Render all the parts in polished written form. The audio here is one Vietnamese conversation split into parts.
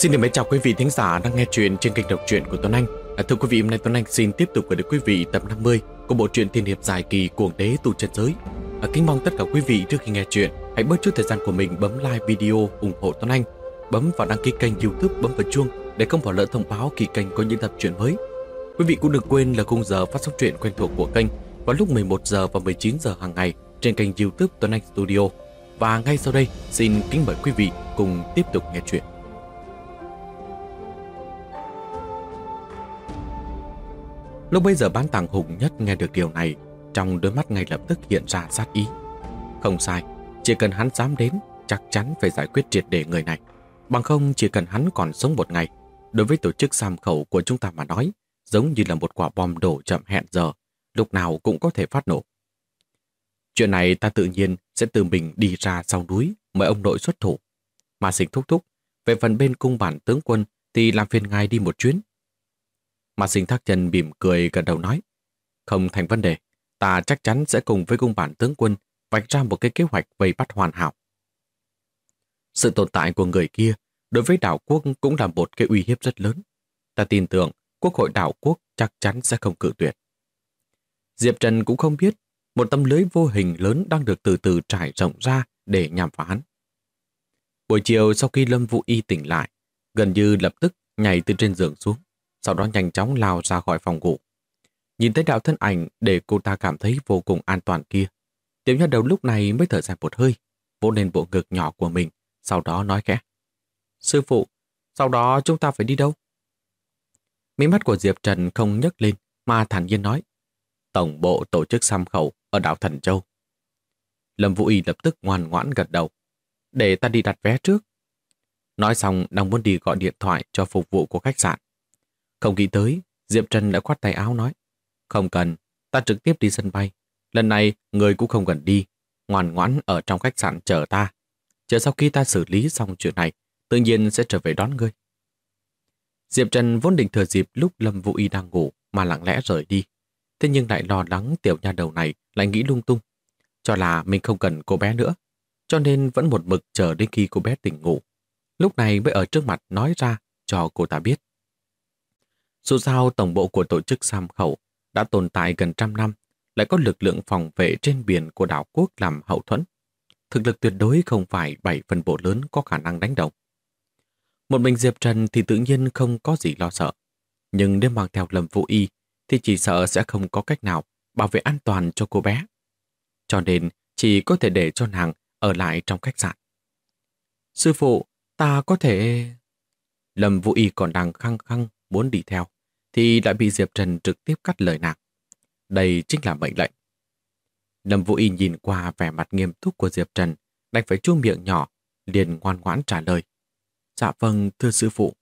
Xin được mến chào quý vị thính giả đang nghe chuyện trên kênh đọc truyện của Tuấn Anh. Thưa quý vị, hôm nay Tuấn Anh xin tiếp tục gửi đến quý vị tập 50 của bộ truyện tiên hiệp dài kỳ Cuồng Đế Tu Chân Giới. Kính mong tất cả quý vị trước khi nghe chuyện hãy bớt chút thời gian của mình bấm like video ủng hộ Tuấn Anh, bấm vào đăng ký kênh YouTube, bấm vào chuông để không bỏ lỡ thông báo khi kênh có những tập truyện mới. Quý vị cũng đừng quên là khung giờ phát sóng truyện quen thuộc của kênh vào lúc 11 giờ và 19 giờ hàng ngày trên kênh YouTube Tuấn Anh Studio. Và ngay sau đây xin kính mời quý vị cùng tiếp tục nghe chuyện. Lúc bấy giờ Bán Tàng Hùng Nhất nghe được điều này, trong đôi mắt ngay lập tức hiện ra sát ý. Không sai, chỉ cần hắn dám đến, chắc chắn phải giải quyết triệt để người này. Bằng không, chỉ cần hắn còn sống một ngày, đối với tổ chức Sam Khẩu của chúng ta mà nói, giống như là một quả bom đổ chậm hẹn giờ, lúc nào cũng có thể phát nổ. Chuyện này ta tự nhiên sẽ tự mình đi ra sau núi mời ông nội xuất thủ. Mà Sinh thúc thúc, về phần bên cung bản tướng quân thì làm phiền ngài đi một chuyến. Mà Sinh thác chân mỉm cười gật đầu nói, không thành vấn đề, ta chắc chắn sẽ cùng với cung bản tướng quân vạch ra một cái kế hoạch vây bắt hoàn hảo. Sự tồn tại của người kia đối với đảo quốc cũng là một cái uy hiếp rất lớn. Ta tin tưởng quốc hội đảo quốc chắc chắn sẽ không cự tuyệt. Diệp Trần cũng không biết một tấm lưới vô hình lớn đang được từ từ trải rộng ra để nhằm vào hắn. Buổi chiều sau khi Lâm Vũ Y tỉnh lại, gần như lập tức nhảy từ trên giường xuống, sau đó nhanh chóng lao ra khỏi phòng ngủ. Nhìn thấy đạo thân ảnh để cô ta cảm thấy vô cùng an toàn kia, tiểu nha đầu lúc này mới thở dài một hơi, vỗ lên bộ ngực nhỏ của mình, sau đó nói khẽ, sư phụ, sau đó chúng ta phải đi đâu? Mí mắt của Diệp Trần không nhấc lên mà thản nhiên nói, tổng bộ tổ chức Sam Khẩu ở đảo Thần Châu. Lâm Vũ Y lập tức ngoan ngoãn gật đầu, để ta đi đặt vé trước. Nói xong đang muốn đi gọi điện thoại cho phục vụ của khách sạn. Không nghĩ tới, Diệp Trần đã khoát tay áo nói, không cần, ta trực tiếp đi sân bay. Lần này người cũng không cần đi, ngoan ngoãn ở trong khách sạn chờ ta. Chờ sau khi ta xử lý xong chuyện này, tự nhiên sẽ trở về đón ngươi. Diệp Trần vốn định thừa dịp lúc Lâm Vũ Y đang ngủ mà lặng lẽ rời đi. Thế nhưng lại lo lắng tiểu nha đầu này lại nghĩ lung tung, cho là mình không cần cô bé nữa, cho nên vẫn một mực chờ đến khi cô bé tỉnh ngủ. Lúc này mới ở trước mặt nói ra cho cô ta biết. Dù sao tổng bộ của tổ chức Sam Khẩu đã tồn tại gần 100 năm, lại có lực lượng phòng vệ trên biển của đảo quốc làm hậu thuẫn. Thực lực tuyệt đối không phải 7 phân bộ lớn có khả năng đánh đồng. Một mình Diệp Trần thì tự nhiên không có gì lo sợ. Nhưng nếu mang theo Lâm Vũ Y thì chỉ sợ sẽ không có cách nào bảo vệ an toàn cho cô bé. Cho nên chỉ có thể để cho nàng ở lại trong khách sạn. Sư phụ, ta có thể... Lâm Vũ Y còn đang khăng khăng muốn đi theo, thì lại bị Diệp Trần trực tiếp cắt lời nàng. Đây chính là mệnh lệnh. Lâm Vũ Y nhìn qua vẻ mặt nghiêm túc của Diệp Trần, đành phải chuông miệng nhỏ, liền ngoan ngoãn trả lời. Dạ vâng, thưa sư phụ.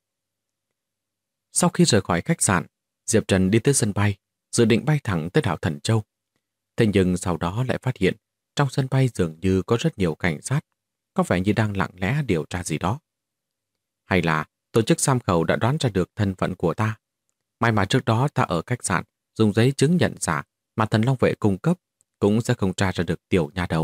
Sau khi rời khỏi khách sạn, Diệp Trần đi tới sân bay, dự định bay thẳng tới đảo Thần Châu. Thế nhưng sau đó lại phát hiện, trong sân bay dường như có rất nhiều cảnh sát, có vẻ như đang lặng lẽ điều tra gì đó. Hay là tổ chức Sam Khẩu đã đoán ra được thân phận của ta. May mà trước đó ta ở khách sạn dùng giấy chứng nhận giả mà Thần Long Vệ cung cấp cũng sẽ không tra ra được tiểu nha đầu.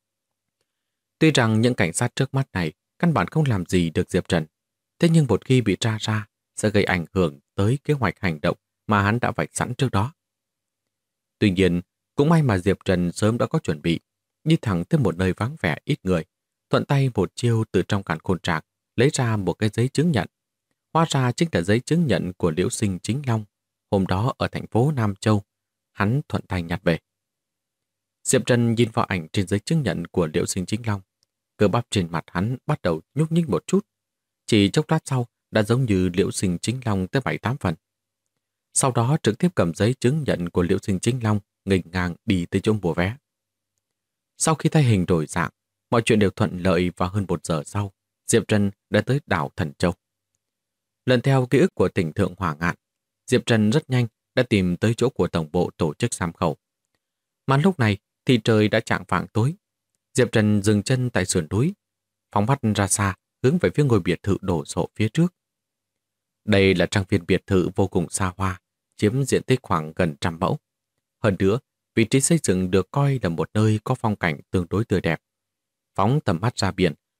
Tuy rằng những cảnh sát trước mắt này căn bản không làm gì được Diệp Trần, thế nhưng một khi bị tra ra sẽ gây ảnh hưởng tới kế hoạch hành động mà hắn đã vạch sẵn trước đó. Tuy nhiên, cũng may mà Diệp Trần sớm đã có chuẩn bị, đi thẳng tới một nơi vắng vẻ ít người, thuận tay một chiêu từ trong càn khôn trạc lấy ra một cái giấy chứng nhận. Hóa ra chính là giấy chứng nhận của Liễu Sinh Chính Long, hôm đó ở thành phố Nam Châu, hắn thuận tay nhặt về. Diệp Trần nhìn vào ảnh trên giấy chứng nhận của Liễu Sinh Chính Long, cơ bắp trên mặt hắn bắt đầu nhúc nhích một chút, chỉ chốc lát sau đã giống như Liễu Sinh Chính Long tới 7-8 phần. Sau đó trực tiếp cầm giấy chứng nhận của Liễu Sinh Chính Long nghênh ngang đi tới chỗ mua vé. Sau khi thay hình đổi dạng, mọi chuyện đều thuận lợi và hơn 1 giờ sau, Diệp Trần đã tới đảo Thần Châu. Lần theo ký ức của tỉnh Thượng Hỏa Ngạn, Diệp Trần rất nhanh đã tìm tới chỗ của tổng bộ tổ chức Sam Khẩu. Mà lúc này thì trời đã chạng vạng tối. Diệp Trần dừng chân tại sườn núi, phóng mắt ra xa, hướng về phía ngôi biệt thự đổ sộ phía trước. Đây là trang viên biệt thự vô cùng xa hoa, chiếm diện tích khoảng gần 100 mẫu. Hơn nữa, vị trí xây dựng được coi là một nơi có phong cảnh tương đối tươi đẹp. Phóng tầm mắt ra biển,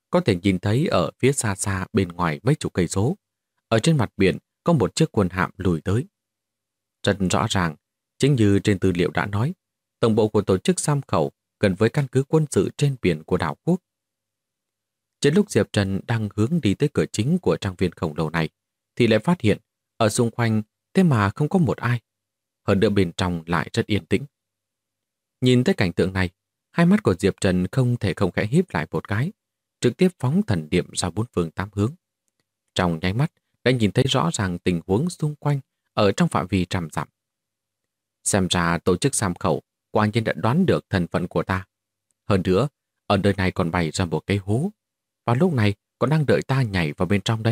có thể nhìn thấy ở phía xa xa bên ngoài mấy chục cây số. Ở trên mặt biển có một chiếc quân hạm lùi tới. Rất rõ ràng, chính như trên tư liệu đã nói, tổng bộ của tổ chức Sam Khẩu gần với căn cứ quân sự trên biển của đảo quốc. Trên lúc Diệp Trần đang hướng đi tới cửa chính của trang viên khổng lồ này, thì lại phát hiện ở xung quanh thế mà không có một ai. Hơn nữa bên trong lại rất yên tĩnh. Nhìn thấy cảnh tượng này, hai mắt của Diệp Trần không thể không khẽ híp lại một cái, trực tiếp phóng thần niệm ra bốn phương tám hướng. Trong nháy mắt đã nhìn thấy rõ ràng tình huống xung quanh ở trong phạm vi trăm dặm. Xem ra tổ chức Sam Khẩu quả nhiên đã đoán được thân phận của ta. Hơn nữa, ở nơi này còn bày ra một cái hố, và lúc này còn đang đợi ta nhảy vào bên trong đây.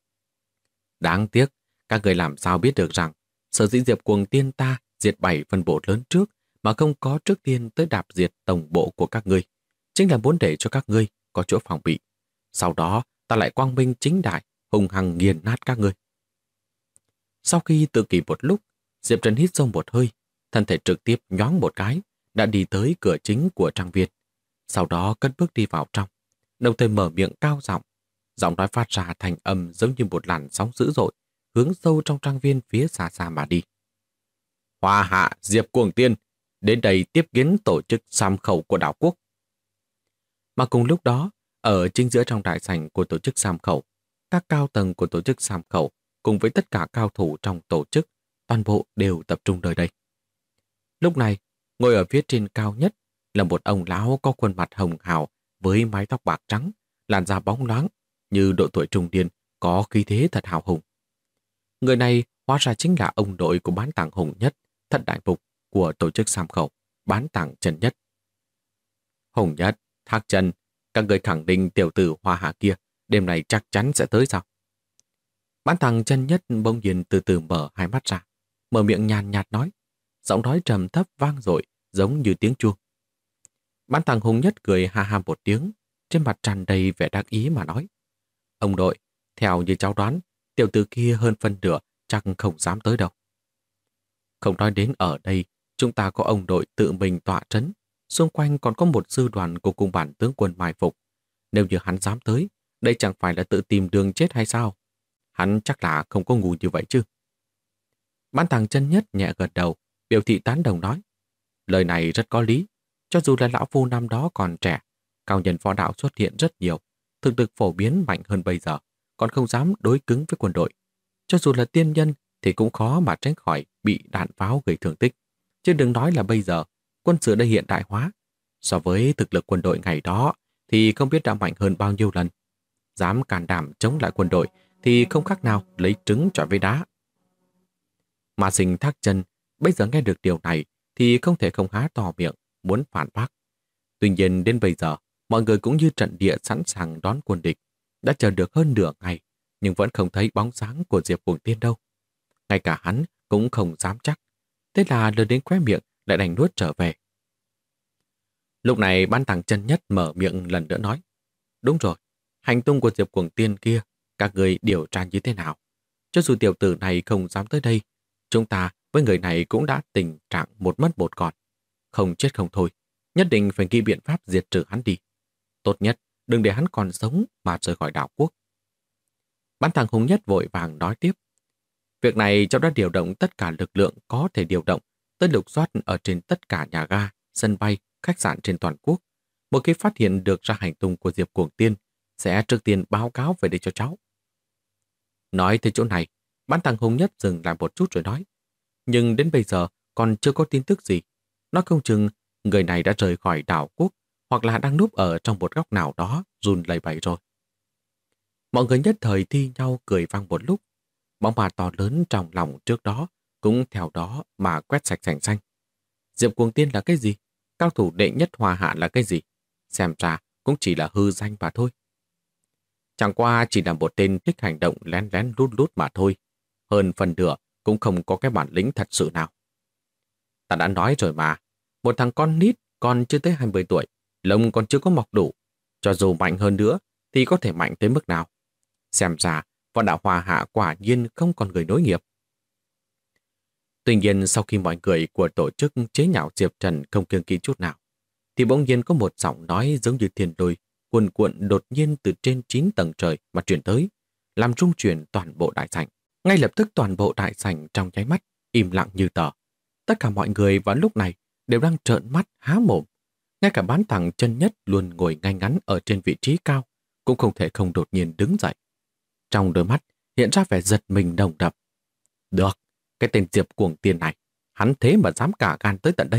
Đáng tiếc, các người làm sao biết được rằng sở dĩ Diệp Cuồng Tiên ta diệt 7 phân bộ lớn trước mà không có trước tiên tới đạp diệt tổng bộ của các ngươi, chính là muốn để cho các ngươi có chỗ phòng bị. Sau đó ta lại quang minh chính đại, hùng hăng nghiền nát các ngươi. Sau khi tự kỷ một lúc, Diệp Trần hít sâu một hơi, thân thể trực tiếp nhoáng một cái, đã đi tới cửa chính của trang viên. Sau đó cất bước đi vào trong, đồng thời mở miệng cao giọng, giọng nói phát ra thành âm giống như một làn sóng dữ dội, hướng sâu trong trang viên phía xa xa mà đi. Hoa Hạ Diệp Cuồng Tiên, đến đây tiếp kiến tổ chức Sam Khẩu của đảo quốc. Mà cùng lúc đó, ở chính giữa trong đại sảnh của tổ chức Sam Khẩu, các cao tầng của tổ chức Sam Khẩu cùng với tất cả cao thủ trong tổ chức, toàn bộ đều tập trung nơi đây. Lúc này, ngồi ở phía trên cao nhất là một ông lão có khuôn mặt hồng hào với mái tóc bạc trắng, làn da bóng loáng, như độ tuổi trung niên, có khí thế thật hào hùng. Người này hóa ra chính là ông nội của bán tàng Hùng Nhất, thất đại mục của tổ chức Sam Khẩu, bán tàng Trần Nhất. Hùng Nhất, Thác Trần, các người khẳng định tiểu tử Hoa Hạ kia đêm này chắc chắn sẽ tới sao? Bán tàng Trần Nhất bỗng nhiên từ từ mở hai mắt ra, mở miệng nhàn nhạt nói, giọng nói trầm thấp vang dội giống như tiếng chuông. Bán tàng Hùng Nhất cười ha ha một tiếng, trên mặt tràn đầy vẻ đắc ý mà nói, ông nội, theo như cháu đoán, tiểu tử kia hơn phân nửa chắc không dám tới đâu. Không nói đến ở đây, chúng ta có ông đội tự mình tọa trấn, xung quanh còn có một sư đoàn của cung bản tướng quân mai phục. Nếu như hắn dám tới, đây chẳng phải là tự tìm đường chết hay sao? Hắn chắc là không có ngu như vậy chứ. Bán tàng Chân Nhất nhẹ gật đầu, biểu thị tán đồng nói, lời này rất có lý. Cho dù là lão phu năm đó còn trẻ, cao nhân võ đạo xuất hiện rất nhiều, thực lực phổ biến mạnh hơn bây giờ, còn không dám đối cứng với quân đội. Cho dù là tiên nhân thì cũng khó mà tránh khỏi bị đạn pháo gây thương tích. Chứ đừng nói là bây giờ, quân sự đã hiện đại hóa. So với thực lực quân đội ngày đó thì không biết đã mạnh hơn bao nhiêu lần. Dám can đảm chống lại quân đội thì không khác nào lấy trứng chọi với đá. Mà Sinh Thác Chân bây giờ nghe được điều này thì không thể không há to miệng, muốn phản bác. Tuy nhiên đến bây giờ, mọi người cũng như trận địa sẵn sàng đón quân địch. Đã chờ được hơn nửa ngày, nhưng vẫn không thấy bóng dáng của Diệp Cuồng Tiên đâu. Ngay cả hắn cũng không dám chắc. Thế là lời đến khóe miệng lại đành nuốt trở về. Lúc này Ban Tàng Chân Nhất mở miệng lần nữa nói, đúng rồi, hành tung của Diệp Cuồng Tiên kia, các người điều tra như thế nào? Cho dù tiểu tử này không dám tới đây, chúng ta với người này cũng đã tình trạng một mất một còn. Không chết không thôi, nhất định phải ghi biện pháp diệt trừ hắn đi. Tốt nhất, đừng để hắn còn sống mà rời khỏi đảo quốc. Bán Tàng Hùng Nhất vội vàng nói tiếp. Việc này cháu đã điều động tất cả lực lượng có thể điều động tới lục soát ở trên tất cả nhà ga, sân bay, khách sạn trên toàn quốc. Một khi phát hiện được ra hành tung của Diệp Cuồng Tiên, sẽ trước tiên báo cáo về đây cho cháu. Nói tới chỗ này, Bán Tàng Hùng Nhất dừng lại một chút rồi nói. Nhưng đến bây giờ còn chưa có tin tức gì. Nói không chừng người này đã rời khỏi đảo quốc hoặc là đang núp ở trong một góc nào đó run lẩy bẩy rồi. Mọi người nhất thời thi nhau cười vang một lúc. Bóng ma to lớn trong lòng trước đó cũng theo đó mà quét sạch sành xanh. Diệp Cuồng Tiên là cái gì? Cao thủ đệ nhất Hoa Hạ là cái gì? Xem ra cũng chỉ là hư danh mà thôi. Chẳng qua chỉ là một tên thích hành động lén lén lút lút mà thôi. Hơn phần nửa cũng không có cái bản lĩnh thật sự nào. Ta đã nói rồi mà, một thằng con nít còn chưa tới 20 tuổi, lông còn chưa có mọc đủ. Cho dù mạnh hơn nữa thì có thể mạnh tới mức nào? Xem ra võ đạo Hoa Hạ quả nhiên không còn người nối nghiệp. Tuy nhiên sau khi mọi người của tổ chức chế nhạo Diệp Trần không kiêng kỵ chút nào, thì bỗng nhiên có một giọng nói giống như thiên lôi cuồn cuộn đột nhiên từ trên 9 tầng trời mà truyền tới, làm rung chuyển toàn bộ đại sảnh. Ngay lập tức toàn bộ đại sảnh trong nháy mắt im lặng như tờ. Tất cả mọi người vào lúc này đều đang trợn mắt há mồm. Ngay cả bán thẳng chân nhất luôn ngồi ngay ngắn ở trên vị trí cao cũng không thể không đột nhiên đứng dậy. Trong đôi mắt hiện ra vẻ giật mình nồng đậm. Được, cái tên Diệp cuồng tiền này, hắn thế mà dám cả gan tới tận đây.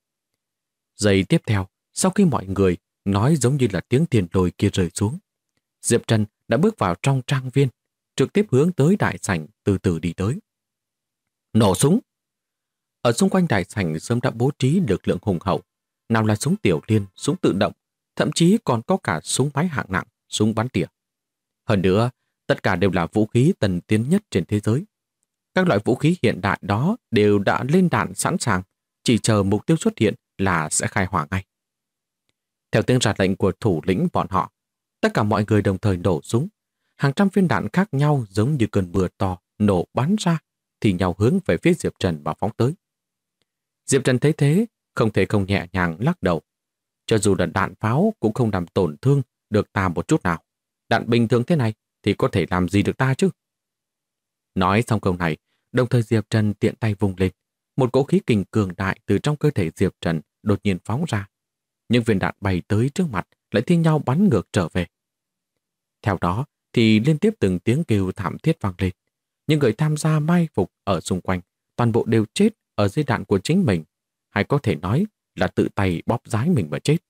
Giây tiếp theo, sau khi mọi người nói giống như là tiếng tiền lôi kia rơi xuống, Diệp Trần đã bước vào trong trang viên, trực tiếp hướng tới đại sảnh từ từ đi tới. Nổ súng! Ở xung quanh đại sảnh sớm đã bố trí lực lượng hùng hậu, nào là súng tiểu liên, súng tự động, thậm chí còn có cả súng máy hạng nặng, súng bắn tỉa. Hơn nữa, tất cả đều là vũ khí tân tiến nhất trên thế giới. Các loại vũ khí hiện đại đó đều đã lên đạn sẵn sàng, chỉ chờ mục tiêu xuất hiện là sẽ khai hỏa ngay. Theo tiếng ra lệnh của thủ lĩnh bọn họ, tất cả mọi người đồng thời nổ súng. Hàng trăm viên đạn khác nhau giống như cơn mưa to nổ bắn ra, thì nhau hướng về phía Diệp Trần mà phóng tới. Diệp Trần thấy thế, không thể không nhẹ nhàng lắc đầu. Cho dù là đạn pháo cũng không làm tổn thương được ta một chút nào. Đạn bình thường thế này thì có thể làm gì được ta chứ? Nói xong câu này, đồng thời Diệp Trần tiện tay vung lên. Một cỗ khí kình cường đại từ trong cơ thể Diệp Trần đột nhiên phóng ra. Những viên đạn bay tới trước mặt lại thi nhau bắn ngược trở về. Theo đó thì liên tiếp từng tiếng kêu thảm thiết vang lên. Những người tham gia mai phục ở xung quanh toàn bộ đều chết ở dưới đạn của chính mình, hay có thể nói là tự tay bóp rái mình mà chết.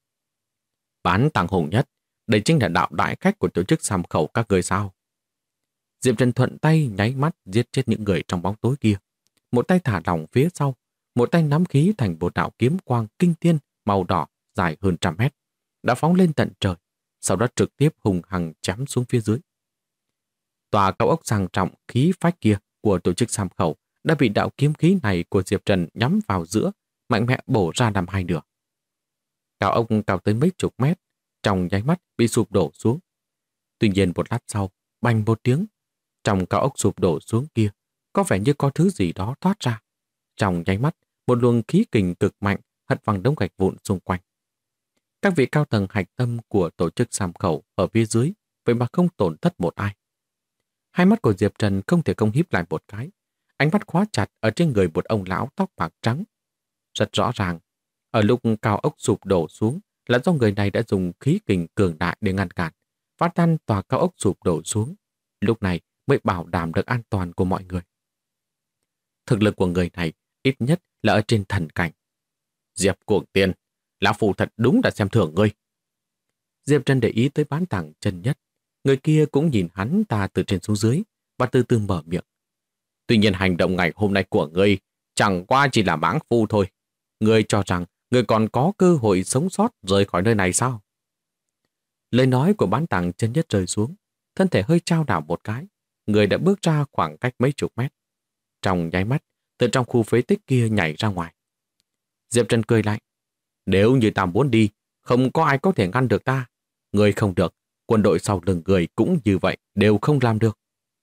Bán tàng hùng nhất, đây chính là đạo đại khách của tổ chức Sàm Khẩu các người sao? Diệp Trần thuận tay nháy mắt giết chết những người trong bóng tối kia. Một tay thả lỏng phía sau, một tay nắm khí thành một đạo kiếm quang kinh thiên màu đỏ dài hơn 100 mét, đã phóng lên tận trời, sau đó trực tiếp hùng hằng chém xuống phía dưới. Tòa cao ốc sang trọng khí phách kia của tổ chức Sàm Khẩu đã bị đạo kiếm khí này của Diệp Trần nhắm vào giữa, mạnh mẽ bổ ra làm hai nửa. Cao ốc cao tới mấy chục mét, trong nháy mắt bị sụp đổ xuống. Tuy nhiên một lát sau, bành một tiếng, trong cao ốc sụp đổ xuống kia, có vẻ như có thứ gì đó thoát ra. Trong nháy mắt, một luồng khí kình cực mạnh hất văng đống gạch vụn xung quanh. Các vị cao tầng hạch tâm của tổ chức Sàm Khẩu ở phía dưới, vậy mà không tổn thất một ai. Hai mắt của Diệp Trần không thể không híp lại một cái, ánh mắt khóa chặt ở trên người một ông lão tóc bạc trắng. Rất rõ ràng, ở lúc cao ốc sụp đổ xuống là do người này đã dùng khí kình cường đại để ngăn cản, phá tan tòa cao ốc sụp đổ xuống. Lúc này mới bảo đảm được an toàn của mọi người. Thực lực của người này ít nhất là ở trên thần cảnh. Diệp Cuồng Tiền, lão phu thật đúng đã xem thường ngươi. Diệp Trần để ý tới bán thẳng chân nhất. Người kia cũng nhìn hắn ta từ trên xuống dưới và từ từ mở miệng. Tuy nhiên hành động ngày hôm nay của ngươi chẳng qua chỉ là mãng phu thôi. Ngươi cho rằng ngươi còn có cơ hội sống sót rời khỏi nơi này sao? Lời nói của bán tàng chân nhất rơi xuống, thân thể hơi chao đảo một cái, người đã bước ra khoảng cách mấy chục mét. Trong nháy mắt, từ trong khu phế tích kia nhảy ra ngoài. Diệp Trần cười lạnh. Nếu như ta muốn đi, không có ai có thể ngăn được ta. Người không được, quân đội sau lưng người cũng như vậy, đều không làm được.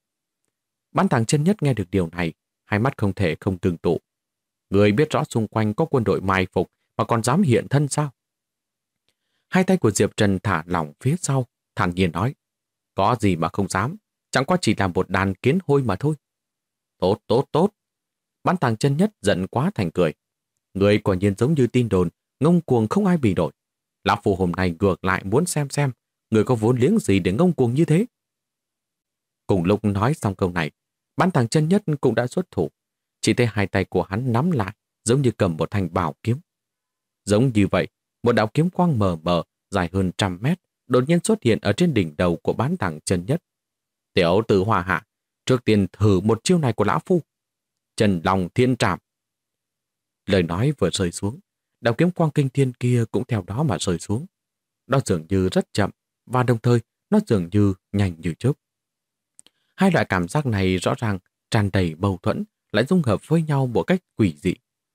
Bán thẳng chân nhất nghe được điều này, hai mắt không thể không tương tụ. Người biết rõ xung quanh có quân đội mai phục mà còn dám hiện thân sao? Hai tay của Diệp Trần thả lỏng phía sau, thản nhiên nói. Có gì mà không dám, chẳng qua chỉ là một đàn kiến hôi mà thôi. Tốt, tốt, tốt. Bán thẳng chân nhất giận quá thành cười. Người quả nhiên giống như tin đồn, ngông cuồng không ai bị nổi. Lão phu hôm nay ngược lại muốn xem người có vốn liếng gì để ngông cuồng như thế. Cùng lúc nói xong câu này, bán thẳng chân nhất cũng đã xuất thủ. Chỉ thấy hai tay của hắn nắm lại, giống như cầm một thanh bảo kiếm. Giống như vậy, một đạo kiếm quang mờ mờ, dài hơn 100 mét, đột nhiên xuất hiện ở trên đỉnh đầu của bán thẳng chân nhất. Tiểu tử Hòa Hạ, trước tiên thử một chiêu này của lão phu. Trần Long Thiên Trảm. Lời nói vừa rơi xuống, đạo kiếm quang kinh thiên kia cũng theo đó mà rơi xuống. Nó dường như rất chậm, và đồng thời nó dường như nhanh như chớp. Hai loại cảm giác này rõ ràng tràn đầy mâu thuẫn, lại dung hợp với nhau một cách quỷ dị.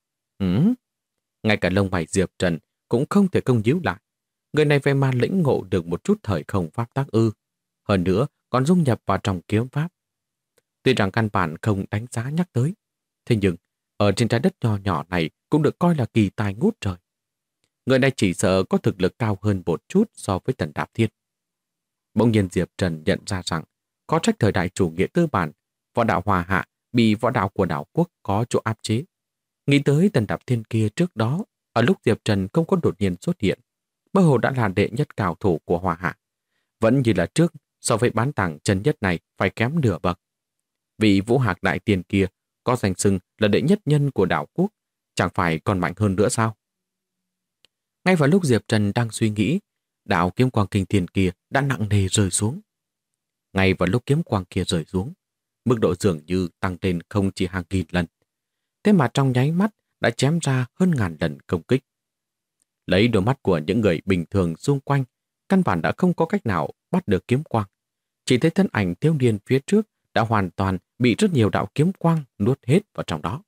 Ngay cả lông mày Diệp Trần cũng không thể công díu lại. Người này về mà lĩnh ngộ được một chút thời không pháp tác ư. Hơn nữa còn dung nhập vào trong kiếm pháp. Tuy rằng căn bản không đánh giá nhắc tới, thế nhưng ở trên trái đất nhỏ nhỏ này cũng được coi là kỳ tài ngút trời. người này chỉ sợ có thực lực cao hơn một chút so với Tần Đạp Thiên. Bỗng nhiên Diệp Trần nhận ra rằng có trách thời đại chủ nghĩa tư bản, võ đạo Hoa Hạ bị võ đạo của đảo quốc có chỗ áp chế. Nghĩ tới Tần Đạp Thiên kia trước đó, ở lúc Diệp Trần không có đột nhiên xuất hiện, mơ hồ đã là đệ nhất cao thủ của Hoa Hạ. Vẫn như là trước, so với bán tàng chân nhất này phải kém nửa bậc. Vị Vũ Hạc đại tiền kia có danh xưng là đệ nhất nhân của đảo quốc, chẳng phải còn mạnh hơn nữa sao? Ngay vào lúc Diệp Trần đang suy nghĩ, đạo kiếm quang kinh thiên kia đã nặng nề rơi xuống. Ngay vào lúc kiếm quang kia rơi xuống, mức độ dường như tăng lên không chỉ hàng nghìn lần. Thế mà trong nháy mắt đã chém ra hơn ngàn lần công kích. Lấy đôi mắt của những người bình thường xung quanh, căn bản đã không có cách nào bắt được kiếm quang. Chỉ thấy thân ảnh thiếu niên phía trước đã hoàn toàn bị rất nhiều đạo kiếm quang nuốt hết vào trong đó.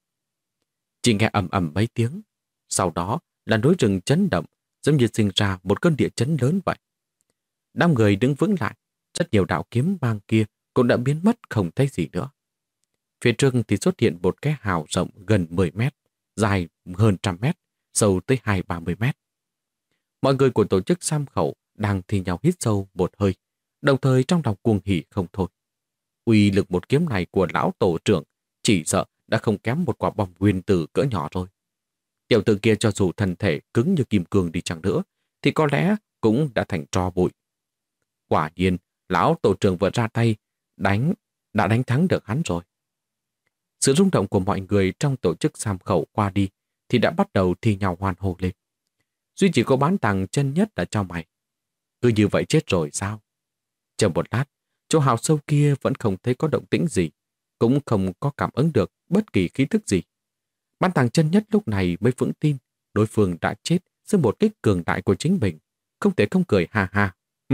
Chỉ nghe ầm ầm mấy tiếng, sau đó là núi rừng chấn động, giống như sinh ra một cơn địa chấn lớn vậy. Đám người đứng vững lại, rất nhiều đạo kiếm mang kia cũng đã biến mất không thấy gì nữa. Phía trước thì xuất hiện một cái hào rộng gần 10 mét, dài hơn 100 mét, sâu tới 20-30 mét. Mọi người của tổ chức Sam Khẩu đang thi nhau hít sâu một hơi, đồng thời trong lòng cuồng hỉ không thôi. Uy lực một kiếm này của lão tổ trưởng chỉ sợ đã không kém một quả bom nguyên tử cỡ nhỏ rồi. Tiểu tử kia cho dù thân thể cứng như kim cương đi chăng nữa, thì có lẽ cũng đã thành tro bụi. Quả nhiên, lão tổ trưởng vừa ra tay, đã đánh thắng được hắn rồi. Sự rung động của mọi người trong tổ chức Sam Khẩu qua đi thì đã bắt đầu thi nhau hoan hô lên. Duy chỉ có bán tàng chân nhất là cho mày. Cứ như vậy chết rồi sao? Chờ một lát, chỗ hào sâu kia vẫn không thấy có động tĩnh gì, cũng không có cảm ứng được bất kỳ khí thức gì. Bán tàng chân nhất lúc này mới vững tin đối phương đã chết dưới một kích cường đại của chính mình. Không thể không cười ha ha.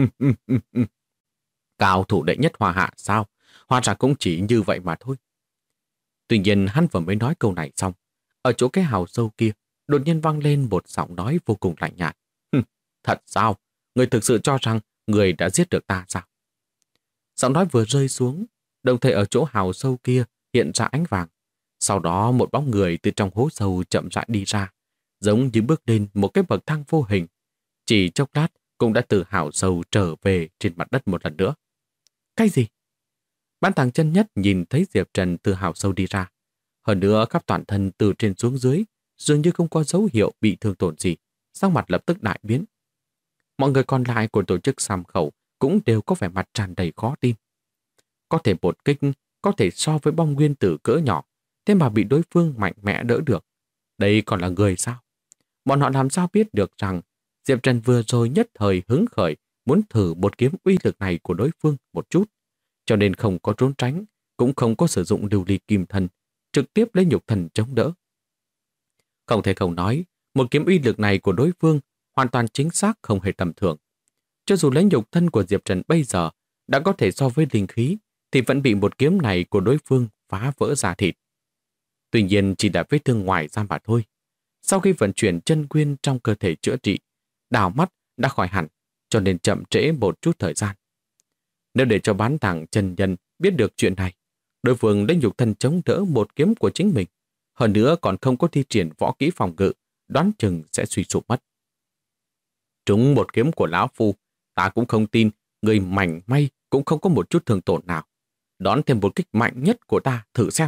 Cao thủ đệ nhất Hoa Hạ sao? Hóa ra cũng chỉ như vậy mà thôi. Tuy nhiên hắn vừa mới nói câu này xong, ở chỗ cái hào sâu kia đột nhiên vang lên một giọng nói vô cùng lạnh nhạt. Thật sao? Người thực sự cho rằng người đã giết được ta sao? Giọng nói vừa rơi xuống, đồng thời ở chỗ hào sâu kia hiện ra ánh vàng. Sau đó một bóng người từ trong hố sâu chậm rãi đi ra, giống như bước lên một cái bậc thang vô hình. Chỉ chốc lát cũng đã từ hào sâu trở về trên mặt đất một lần nữa. Cái gì? Bán tàng chân nhất nhìn thấy Diệp Trần từ hào sâu đi ra. Hơn nữa khắp toàn thân từ trên xuống dưới, dường như không có dấu hiệu bị thương tổn gì, sắc mặt lập tức đại biến. Mọi người còn lại của tổ chức Sam Khẩu cũng đều có vẻ mặt tràn đầy khó tin. Có thể một kích có thể so với bom nguyên tử cỡ nhỏ, thế mà bị đối phương mạnh mẽ đỡ được. Đây còn là người sao? Bọn họ làm sao biết được rằng Diệp Trần vừa rồi nhất thời hứng khởi muốn thử một kiếm uy lực này của đối phương một chút, cho nên không có trốn tránh, cũng không có sử dụng lưu ly kim thân, trực tiếp lấy nhục thần chống đỡ. Không thể không nói, một kiếm uy lực này của đối phương hoàn toàn chính xác không hề tầm thường. Cho dù lấy nhục thân của Diệp Trần bây giờ đã có thể so với linh khí, thì vẫn bị một kiếm này của đối phương phá vỡ da thịt. Tuy nhiên chỉ là vết thương ngoài da mà thôi. Sau khi vận chuyển chân nguyên trong cơ thể chữa trị, đào mắt đã khỏi hẳn, cho nên chậm trễ một chút thời gian. Nếu để cho bán tàng chân nhân biết được chuyện này, đối phương lấy nhục thân chống đỡ một kiếm của chính mình, hơn nữa còn không có thi triển võ kỹ phòng ngự, đoán chừng sẽ suy sụp mất. Trúng một kiếm của lão phu, ta cũng không tin người mảnh may cũng không có một chút thương tổn nào. Đón thêm một kích mạnh nhất của ta thử xem.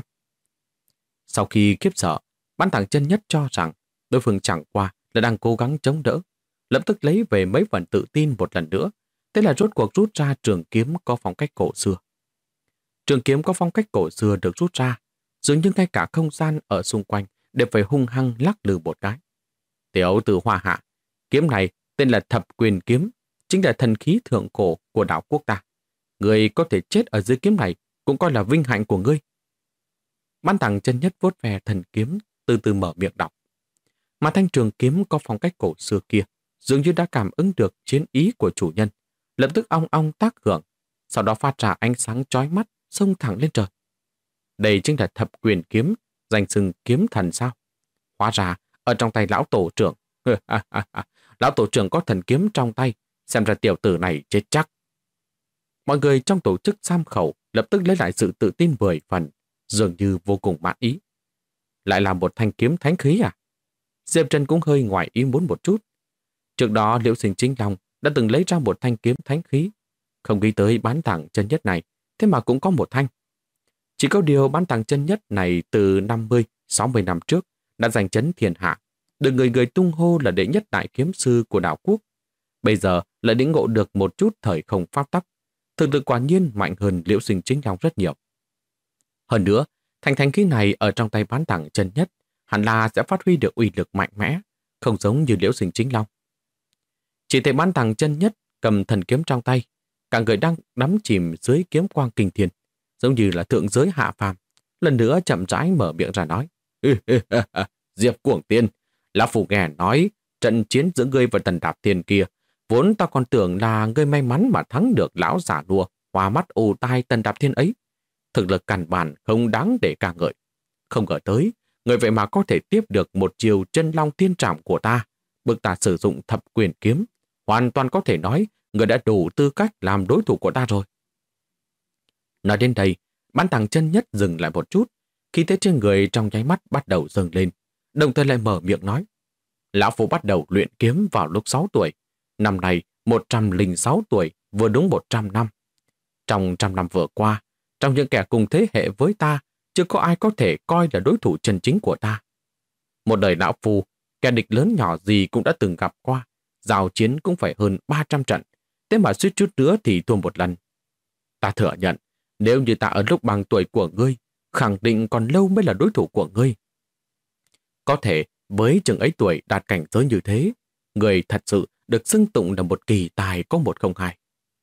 Sau khi khiếp sợ, bán tàng chân nhất cho rằng đối phương chẳng qua là đang cố gắng chống đỡ, lập tức lấy về mấy phần tự tin một lần nữa. Thế là rốt cuộc rút ra trường kiếm có phong cách cổ xưa. Trường kiếm có phong cách cổ xưa được rút ra, dường như ngay cả không gian ở xung quanh đều phải hung hăng lắc lư một cái. Tiểu tử Hoa Hạ, kiếm này tên là Thập Quyền Kiếm, chính là thần khí thượng cổ của đảo quốc ta. Người có thể chết ở dưới kiếm này cũng coi là vinh hạnh của ngươi. Bán tàng chân nhất vuốt ve thần kiếm, từ từ mở miệng đọc. Mà thanh trường kiếm có phong cách cổ xưa kia dường như đã cảm ứng được chiến ý của chủ nhân, lập tức ong ong tác hưởng, sau đó phát ra ánh sáng chói mắt, xông thẳng lên trời. Đây chính là Thập Quyền Kiếm, danh xưng kiếm thần sao? Hóa ra ở trong tay lão tổ trưởng. Lão tổ trưởng có thần kiếm trong tay, xem ra tiểu tử này chết chắc. Mọi người trong tổ chức Sam Khẩu lập tức lấy lại sự tự tin 10 phần, dường như vô cùng mãn ý. Lại là một thanh kiếm thánh khí à? Diệp Trần cũng hơi ngoài ý muốn một chút. Trước đó Liễu Sinh Chính Long đã từng lấy ra một thanh kiếm thánh khí. Không nghĩ tới bán tảng chân nhất này, thế mà cũng có một thanh. Chỉ có điều bán tảng chân nhất này từ 50-60 năm trước đã giành chấn thiên hạ, được người người tung hô là đệ nhất đại kiếm sư của đảo quốc. Bây giờ lại lĩnh ngộ được một chút thời không pháp tắc. Thực lực quả nhiên mạnh hơn Liễu Sinh Chính Long rất nhiều. Hơn nữa, thanh thanh khí này ở trong tay bán tảng chân nhất hẳn là sẽ phát huy được uy lực mạnh mẽ, không giống như Liễu Sinh Chính Long. Chỉ thấy bán tảng chân nhất cầm thần kiếm trong tay, cả người đang đắm chìm dưới kiếm quang kinh thiên, giống như là thượng giới hạ phàm. Lần nữa chậm rãi mở miệng ra nói: Diệp Cuồng Tiên, lão phu nghe nói trận chiến giữa ngươi và Tần Đạp Thiên kia, vốn ta còn tưởng là ngươi may mắn mà thắng được lão giả nua hoa mắt ù tai Tần Đạp Thiên ấy. Thực lực căn bản không đáng để ca ngợi. Không ngờ tới, người vậy mà có thể tiếp được một chiều chân long thiên trảm của ta, bức ta sử dụng thập quyền kiếm, hoàn toàn có thể nói người đã đủ tư cách làm đối thủ của ta rồi. Nói đến đây, bán tàng chân nhất dừng lại một chút, khi thế trên người trong nháy mắt bắt đầu dâng lên, đồng thời lại mở miệng nói: Lão phu bắt đầu luyện kiếm vào lúc 6 tuổi, năm nay 106 tuổi, vừa đúng 100 năm. Trong 100 năm vừa qua, trong những kẻ cùng thế hệ với ta, chưa có ai có thể coi là đối thủ chân chính của ta. Một đời lão phu, kẻ địch lớn nhỏ gì cũng đã từng gặp qua, giao chiến cũng phải hơn 300 trận, thế mà suýt chút nữa thì thua một lần. Ta thừa nhận, nếu như ta ở lúc bằng tuổi của ngươi, khẳng định còn lâu mới là đối thủ của ngươi. Có thể, với chừng ấy tuổi đạt cảnh giới như thế, người thật sự được xưng tụng là một kỳ tài có 102.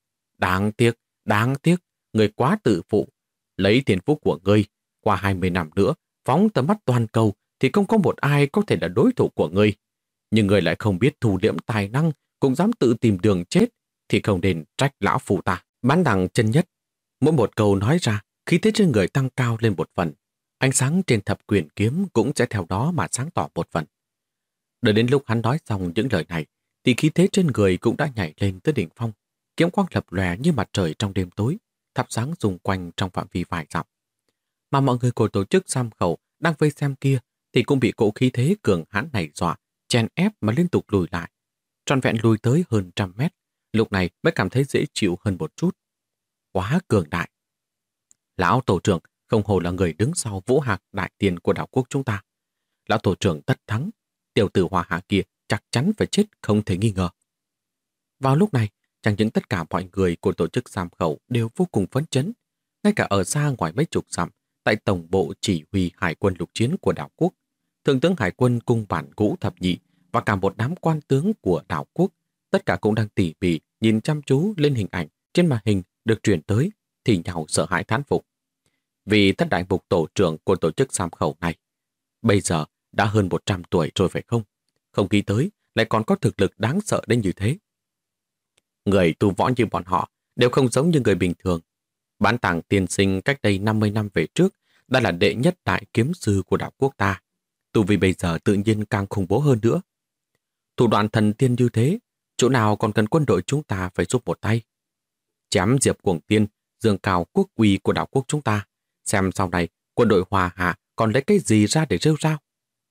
Đáng tiếc, người quá tự phụ. Lấy thiên phú của ngươi, qua 20 năm nữa, phóng tầm mắt toàn cầu thì không có một ai có thể là đối thủ của ngươi. Nhưng ngươi lại không biết thu liễm tài năng, cũng dám tự tìm đường chết, thì không nên trách lão phu ta. Bán đằng chân nhất, mỗi một câu nói ra, khí thế trên người tăng cao lên một phần. Ánh sáng trên thập quyền kiếm cũng sẽ theo đó mà sáng tỏ một phần. Đợi đến lúc hắn nói xong những lời này, thì khí thế trên người cũng đã nhảy lên tới đỉnh phong. Kiếm quang lập lòe như mặt trời trong đêm tối, thắp sáng xung quanh trong phạm vi vài dặm. Mà mọi người của tổ chức Sam Khẩu đang vây xem kia thì cũng bị cỗ khí thế cường hãn này dọa, chen ép mà liên tục lùi lại. Trọn vẹn lùi tới hơn 100 mét, lúc này mới cảm thấy dễ chịu hơn một chút. Quá cường đại. Lão tổ trưởng không hồ là người đứng sau Vũ Hạc đại tiền của đảo quốc chúng ta. Lão tổ trưởng tất thắng, tiểu tử Hoa Hạ kia chắc chắn phải chết không thể nghi ngờ. Vào lúc này, chẳng những tất cả mọi người của tổ chức Sam Khẩu đều vô cùng phấn chấn, ngay cả ở xa ngoài mấy chục dặm, tại tổng bộ chỉ huy hải quân lục chiến của đảo quốc, thượng tướng hải quân cung bản Ngũ Thập Nhị và cả một đám quan tướng của đảo quốc, tất cả cũng đang tỉ mỉ nhìn chăm chú lên hình ảnh trên màn hình được truyền tới, thì nhau sợ hãi thán phục. Vì thất đại mục tổ trưởng của tổ chức Sam Khẩu này bây giờ đã hơn 100 tuổi rồi phải không? Không nghĩ tới lại còn có thực lực đáng sợ đến như thế. Người tu võ như bọn họ đều không giống như người bình thường. Bán tàng tiên sinh cách đây 50 năm về trước đã là đệ nhất đại kiếm sư của đảo quốc ta. Tu vi bây giờ tự nhiên càng khủng bố hơn nữa. Thủ đoạn thần tiên như thế, chỗ nào còn cần quân đội chúng ta phải giúp một tay. Chém Diệp Cuồng Tiên, dương cao quốc uy của đảo quốc chúng ta. Xem sau này quân đội Hòa Hạ còn lấy cái gì ra để rêu rao.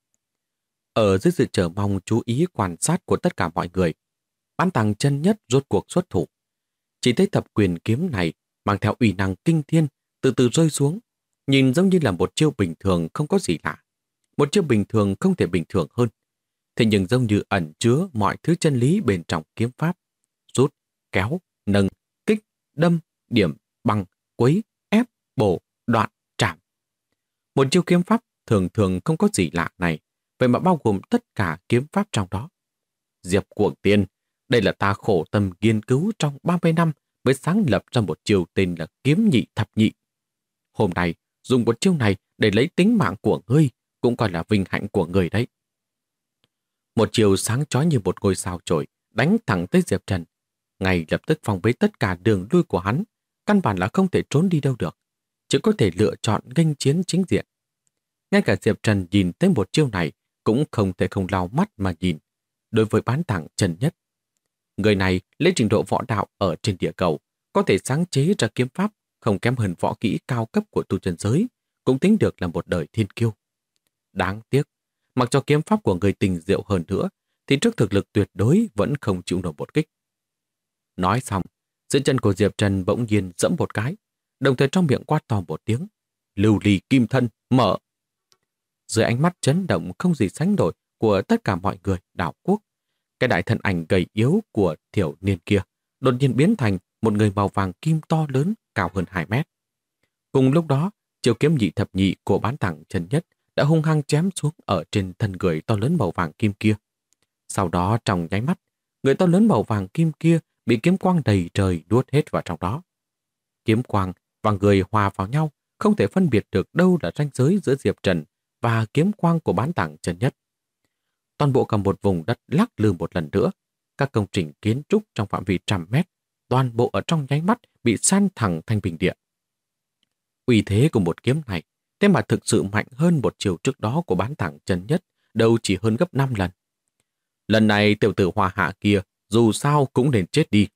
Ở dưới sự chờ mong chú ý quan sát của tất cả mọi người, Bán tàng chân nhất rốt cuộc xuất thủ. Chỉ thấy thập quyền kiếm này mang theo uy năng kinh thiên từ từ rơi xuống, nhìn giống như là một chiêu bình thường không có gì lạ. Một chiêu bình thường không thể bình thường hơn. Thế nhưng giống như ẩn chứa mọi thứ chân lý bên trong kiếm pháp. Rút, kéo, nâng, kích, đâm, điểm, băng, quấy, ép, bổ, đoạn, trảm. Một chiêu kiếm pháp thường thường không có gì lạ này, vậy mà bao gồm tất cả kiếm pháp trong đó. Diệp Cuồng Tiên, đây là ta khổ tâm nghiên cứu trong 30 năm mới sáng lập ra một chiêu tên là kiếm nhị thập nhị. Hôm nay, dùng một chiêu này để lấy tính mạng của ngươi cũng coi là vinh hạnh của ngươi đấy. Một chiêu sáng chói như một ngôi sao chổi đánh thẳng tới Diệp Trần. Ngay lập tức phòng bế tất cả đường lui của hắn, căn bản là không thể trốn đi đâu được, chỉ có thể lựa chọn nghênh chiến chính diện. Ngay cả Diệp Trần nhìn thấy một chiêu này cũng không thể không lau mắt mà nhìn. Đối với bán tảng Trần Nhất, người này lấy trình độ võ đạo ở trên địa cầu, có thể sáng chế ra kiếm pháp không kém hơn võ kỹ cao cấp của tu chân giới, cũng tính được là một đời thiên kiêu. Đáng tiếc, mặc cho kiếm pháp của người tình diệu hơn nữa, thì trước thực lực tuyệt đối vẫn không chịu nổi một kích. Nói xong, dưới chân của Diệp Trần bỗng nhiên giẫm một cái, đồng thời trong miệng quát to một tiếng, lưu ly kim thân, mở. Dưới ánh mắt chấn động không gì sánh nổi của tất cả mọi người đảo quốc, cái đại thân ảnh gầy yếu của thiểu niên kia đột nhiên biến thành một người màu vàng kim to lớn cao hơn 2 mét. Cùng lúc đó, chiêu kiếm nhị thập nhị của Bán Tảng Chân Nhất đã hung hăng chém xuống ở trên thân người to lớn màu vàng kim kia. Sau đó trong nháy mắt, người to lớn màu vàng kim kia bị kiếm quang đầy trời nuốt hết vào trong đó. Kiếm quang và người hòa vào nhau, không thể phân biệt được đâu là ranh giới giữa Diệp Trần và kiếm quang của Bán Tảng Chân Nhất. Toàn bộ cả một vùng đất lắc lư một lần nữa, các công trình kiến trúc trong phạm vi trăm mét, toàn bộ ở trong nháy mắt bị san thẳng thành bình địa. Uy thế của một kiếm này, thế mà thực sự mạnh hơn một chiều trước đó của Bán Tảng Chân Nhất, đâu chỉ hơn gấp 5 lần. Lần này tiểu tử Hoa Hạ kia dù sao cũng nên chết đi.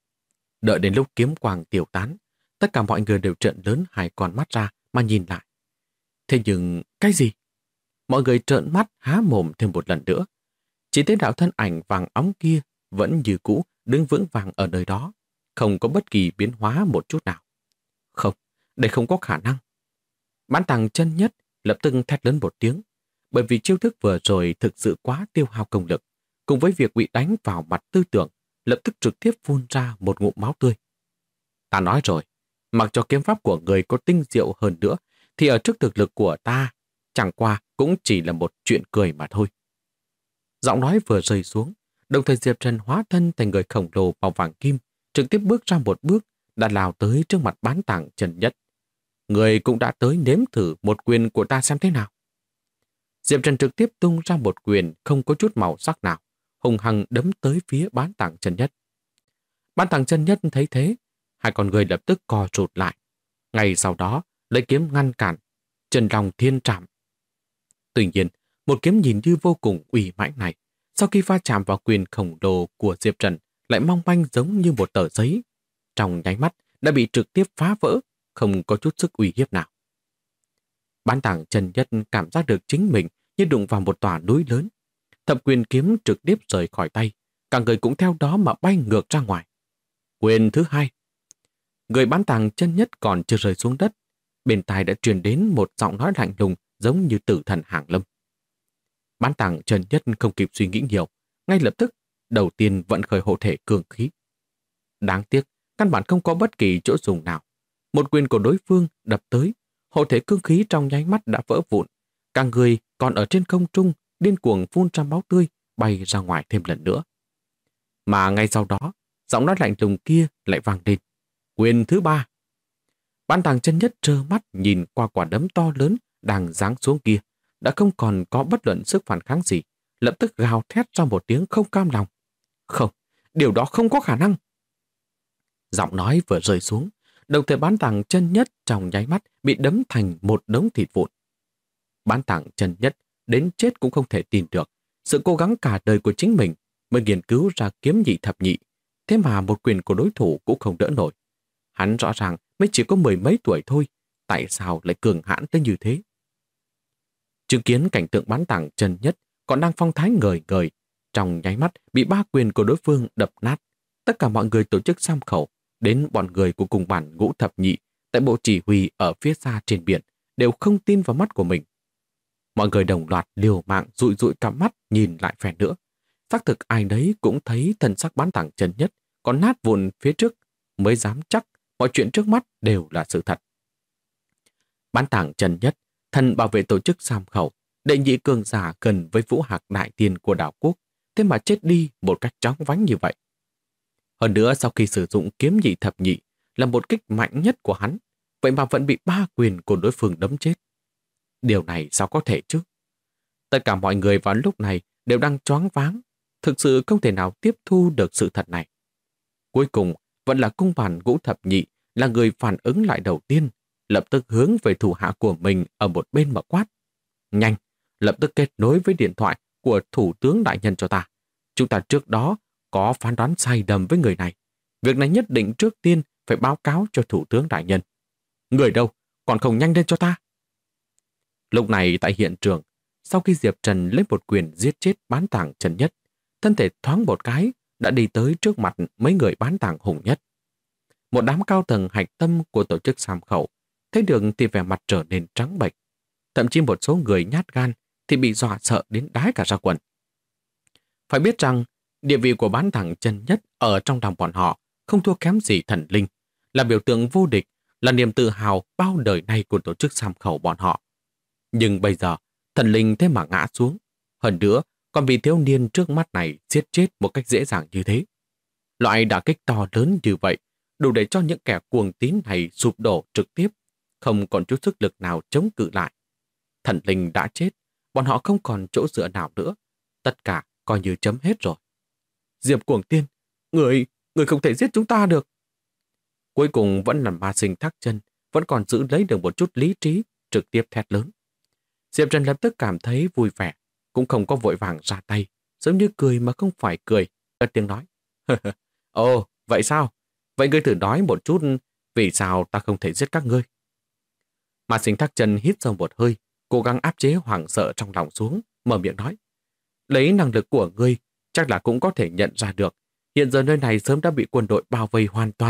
Đợi đến lúc kiếm quang tiêu tán, tất cả mọi người đều trợn lớn hai con mắt ra mà nhìn lại. Thế nhưng, cái gì? Mọi người trợn mắt há mồm thêm một lần nữa. Chỉ thấy đạo thân ảnh vàng óng kia vẫn như cũ đứng vững vàng ở nơi đó, không có bất kỳ biến hóa một chút nào. Không, đây không có khả năng. Bán Tảng Chân Nhất lập tức thét lớn một tiếng, bởi vì chiêu thức vừa rồi thực sự quá tiêu hao công lực, cùng với việc bị đánh vào mặt tư tưởng, lập tức trực tiếp phun ra một ngụm máu tươi. Ta nói rồi, mặc cho kiếm pháp của người có tinh diệu hơn nữa, thì ở trước thực lực của ta, chẳng qua cũng chỉ là một chuyện cười mà thôi. Giọng nói vừa rơi xuống, đồng thời Diệp Trần hóa thân thành người khổng lồ màu vàng kim, trực tiếp bước ra một bước, đã lao tới trước mặt Bán Tảng Chân Nhất. Người cũng đã tới nếm thử một quyền của ta xem thế nào. Diệp Trần trực tiếp tung ra một quyền không có chút màu sắc nào, hùng hăng đấm tới phía Bán Tảng Chân Nhất. Bán Tảng Chân Nhất thấy thế, hai con người lập tức co rụt lại. Ngay sau đó, lấy kiếm ngăn cản, Chân Long Thiên Trảm. Tuy nhiên, một kiếm nhìn như vô cùng uy mãnh này, sau khi va chạm vào quyền khổng lồ của Diệp Trần, lại mong manh giống như một tờ giấy. Trong nháy mắt đã bị trực tiếp phá vỡ, không có chút sức uy hiếp nào. Bán Tảng Chân Nhất cảm giác được chính mình như đụng vào một tòa núi lớn. Thập quyền kiếm trực tiếp rời khỏi tay, cả người cũng theo đó mà bay ngược ra ngoài. Quyền thứ hai. Người Bán Tảng Chân Nhất còn chưa rơi xuống đất, bên tai đã truyền đến một giọng nói lạnh lùng giống như tử thần hàng lâm. Bán Tảng Chân Nhất không kịp suy nghĩ nhiều, ngay lập tức đầu tiên vận khởi hộ thể cường khí. Đáng tiếc, căn bản không có bất kỳ chỗ dùng nào. Một quyền của đối phương đập tới, hộ thể cương khí trong nháy mắt đã vỡ vụn. Cả người còn ở trên không trung điên cuồng phun ra máu tươi, bay ra ngoài thêm lần nữa. Mà ngay sau đó, giọng nói lạnh lùng kia lại vang lên. Quyền thứ ba. Bán Tảng Chân Nhất trơ mắt nhìn qua quả đấm to lớn đang giáng xuống kia, đã không còn có bất luận sức phản kháng gì, lập tức gào thét ra một tiếng không cam lòng. Không, điều đó không có khả năng. Giọng nói vừa rơi xuống, đồng thời Bán Tảng Chân Nhất trong nháy mắt bị đấm thành một đống thịt vụn. Bán Tảng Chân Nhất đến chết cũng không thể tin được sự cố gắng cả đời của chính mình mới nghiên cứu ra kiếm nhị thập nhị, thế mà một quyền của đối thủ cũng không đỡ nổi. Hắn rõ ràng mới chỉ có 10 mấy tuổi thôi, tại sao lại cường hãn tới như thế? Chứng kiến cảnh tượng Bán Tảng Chân Nhất còn đang phong thái ngời ngời, trong nháy mắt bị ba quyền của đối phương đập nát. Tất cả mọi người tổ chức sam khẩu, đến bọn người của cùng bản Ngũ Thập Nhị tại bộ chỉ huy ở phía xa trên biển đều không tin vào mắt của mình. Mọi người đồng loạt liều mạng dụi dụi cặp mắt nhìn lại phen nữa. Xác thực ai đấy cũng thấy thân sắc Bán Tảng Chân Nhất còn nát vụn phía trước, mới dám chắc mọi chuyện trước mắt đều là sự thật. Bán Tảng Chân Nhất, thần bảo vệ tổ chức sam khẩu, đệ nhị cường giả gần với Vũ Hạc đại tiên của đảo quốc, thế mà chết đi một cách chóng vánh như vậy. Hơn nữa sau khi sử dụng kiếm nhị thập nhị là một kích mạnh nhất của hắn, vậy mà vẫn bị ba quyền của đối phương đấm chết. Điều này sao có thể chứ? Tất cả mọi người vào lúc này đều đang choáng váng, thực sự không thể nào tiếp thu được sự thật này. Cuối cùng vẫn là cung bản Ngũ Thập Nhị là người phản ứng lại đầu tiên, lập tức hướng về thủ hạ của mình ở một bên mà quát. Nhanh, lập tức kết nối với điện thoại của Thủ tướng Đại Nhân cho ta. Chúng ta trước đó có phán đoán sai lầm với người này. Việc này nhất định trước tiên phải báo cáo cho Thủ tướng Đại Nhân. Người đâu, còn không nhanh lên cho ta. Lúc này tại hiện trường, sau khi Diệp Trần lấy một quyền giết chết bán tảng Trần Nhất, thân thể thoáng một cái đã đi tới trước mặt mấy người bán tảng Hùng Nhất. Một đám cao tầng hạch tâm của tổ chức Sam Khẩu thấy được thì vẻ mặt trở nên trắng bệch. Thậm chí một số người nhát gan thì bị dọa sợ đến đái cả ra quần. Phải biết rằng, địa vị của bán tảng Trần Nhất ở trong lòng bọn họ không thua kém gì thần linh, là biểu tượng vô địch, là niềm tự hào bao đời nay của tổ chức Sam Khẩu bọn họ. Nhưng bây giờ, thần linh thế mà ngã xuống. Hơn nữa, còn bị thiếu niên trước mắt này giết chết một cách dễ dàng như thế. Loại đả kích to lớn như vậy, đủ để cho những kẻ cuồng tín này sụp đổ trực tiếp, không còn chút sức lực nào chống cự lại. Thần linh đã chết, bọn họ không còn chỗ dựa nào nữa. Tất cả coi như chấm hết rồi. Diệp Cuồng Tiên, người không thể giết chúng ta được. Cuối cùng vẫn là Ma Sinh Thác Chân, vẫn còn giữ lấy được một chút lý trí, trực tiếp thét lớn. Diệp Trần lập tức cảm thấy vui vẻ, cũng không có vội vàng ra tay, giống như cười mà không phải cười, cất tiếng nói. Ồ, vậy sao? Vậy ngươi thử nói một chút vì sao ta không thể giết các ngươi. Ma Sinh Thác Chân hít sâu một hơi, cố gắng áp chế hoảng sợ trong lòng xuống, mở miệng nói. Lấy năng lực của ngươi, chắc là cũng có thể nhận ra được, hiện giờ nơi này sớm đã bị quân đội bao vây hoàn toàn.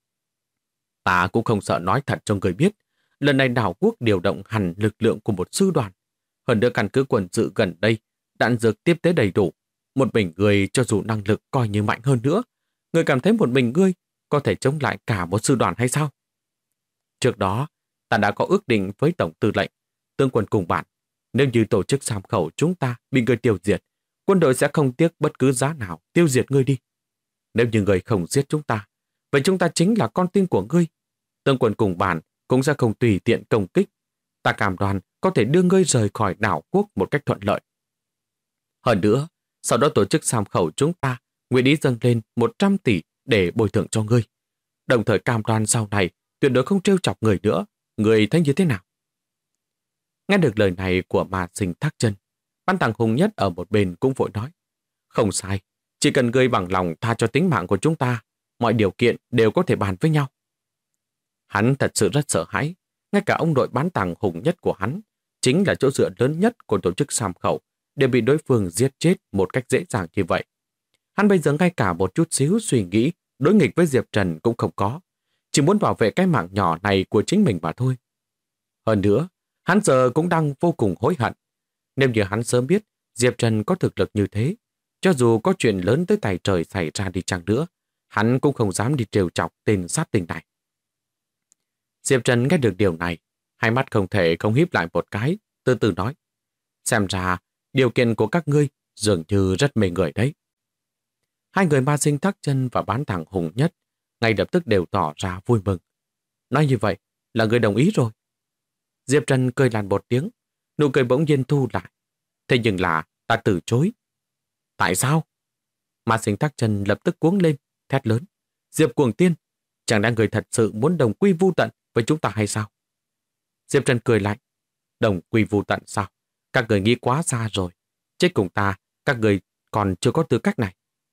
Ta cũng không sợ nói thật cho người biết, lần này đảo quốc điều động hẳn lực lượng của một sư đoàn. Hơn nữa căn cứ quân sự gần đây, đạn dược tiếp tế đầy đủ. Một mình ngươi cho dù năng lực coi như mạnh hơn nữa, ngươi cảm thấy một mình ngươi có thể chống lại cả một sư đoàn hay sao? Trước đó, ta đã có ước định với Tổng Tư lệnh, tướng quân cùng bạn. Nếu như tổ chức Sam Khẩu chúng ta bị ngươi tiêu diệt, quân đội sẽ không tiếc bất cứ giá nào tiêu diệt ngươi đi. Nếu như ngươi không giết chúng ta, vậy chúng ta chính là con tin của ngươi. Tướng quân cùng bạn cũng sẽ không tùy tiện công kích. Ta cam đoan có thể đưa ngươi rời khỏi đảo quốc một cách thuận lợi. Hơn nữa, sau đó tổ chức Sam Khẩu chúng ta nguyện ý dâng lên 100 tỷ để bồi thường cho ngươi. Đồng thời cam đoan sau này tuyệt đối không trêu chọc người nữa. Ngươi thấy như thế nào? Nghe được lời này của Ma Sinh Thác Chân, Ban Tàng Hùng Nhất ở một bên cũng vội nói. Không sai, chỉ cần ngươi bằng lòng tha cho tính mạng của chúng ta, mọi điều kiện đều có thể bàn với nhau. Hắn thật sự rất sợ hãi, ngay cả ông đội bán tàng Hùng Nhất của hắn, chính là chỗ dựa lớn nhất của tổ chức Sam Khẩu, đều bị đối phương giết chết một cách dễ dàng như vậy. Hắn bây giờ ngay cả một chút xíu suy nghĩ đối nghịch với Diệp Trần cũng không có, chỉ muốn bảo vệ cái mạng nhỏ này của chính mình mà thôi. Hơn nữa, hắn giờ cũng đang vô cùng hối hận. Nếu như hắn sớm biết Diệp Trần có thực lực như thế, cho dù có chuyện lớn tới tay trời xảy ra đi chăng nữa, hắn cũng không dám đi trêu chọc tên sát tinh này. Diệp Trần nghe được điều này, hai mắt không thể không híp lại một cái, từ từ nói. Xem ra, điều kiện của các ngươi dường như rất mê người đấy. Hai người Ma Sinh Thác Chân và bán thẳng Hùng Nhất ngay lập tức đều tỏ ra vui mừng. Nói như vậy là người đồng ý rồi. Diệp Trần cười làn một tiếng, nụ cười bỗng nhiên thu lại. Thế nhưng là ta từ chối. Tại sao? Ma Sinh Thác Chân lập tức cuống lên, thét lớn. Diệp Cuồng Tiên, chẳng lẽ người thật sự muốn đồng quy vu tận với chúng ta hay sao? Diệp Trần cười lạnh. Đồng quy vu tận sao? Các người nghĩ quá xa rồi. Chết cùng ta, các người còn chưa có tư cách này.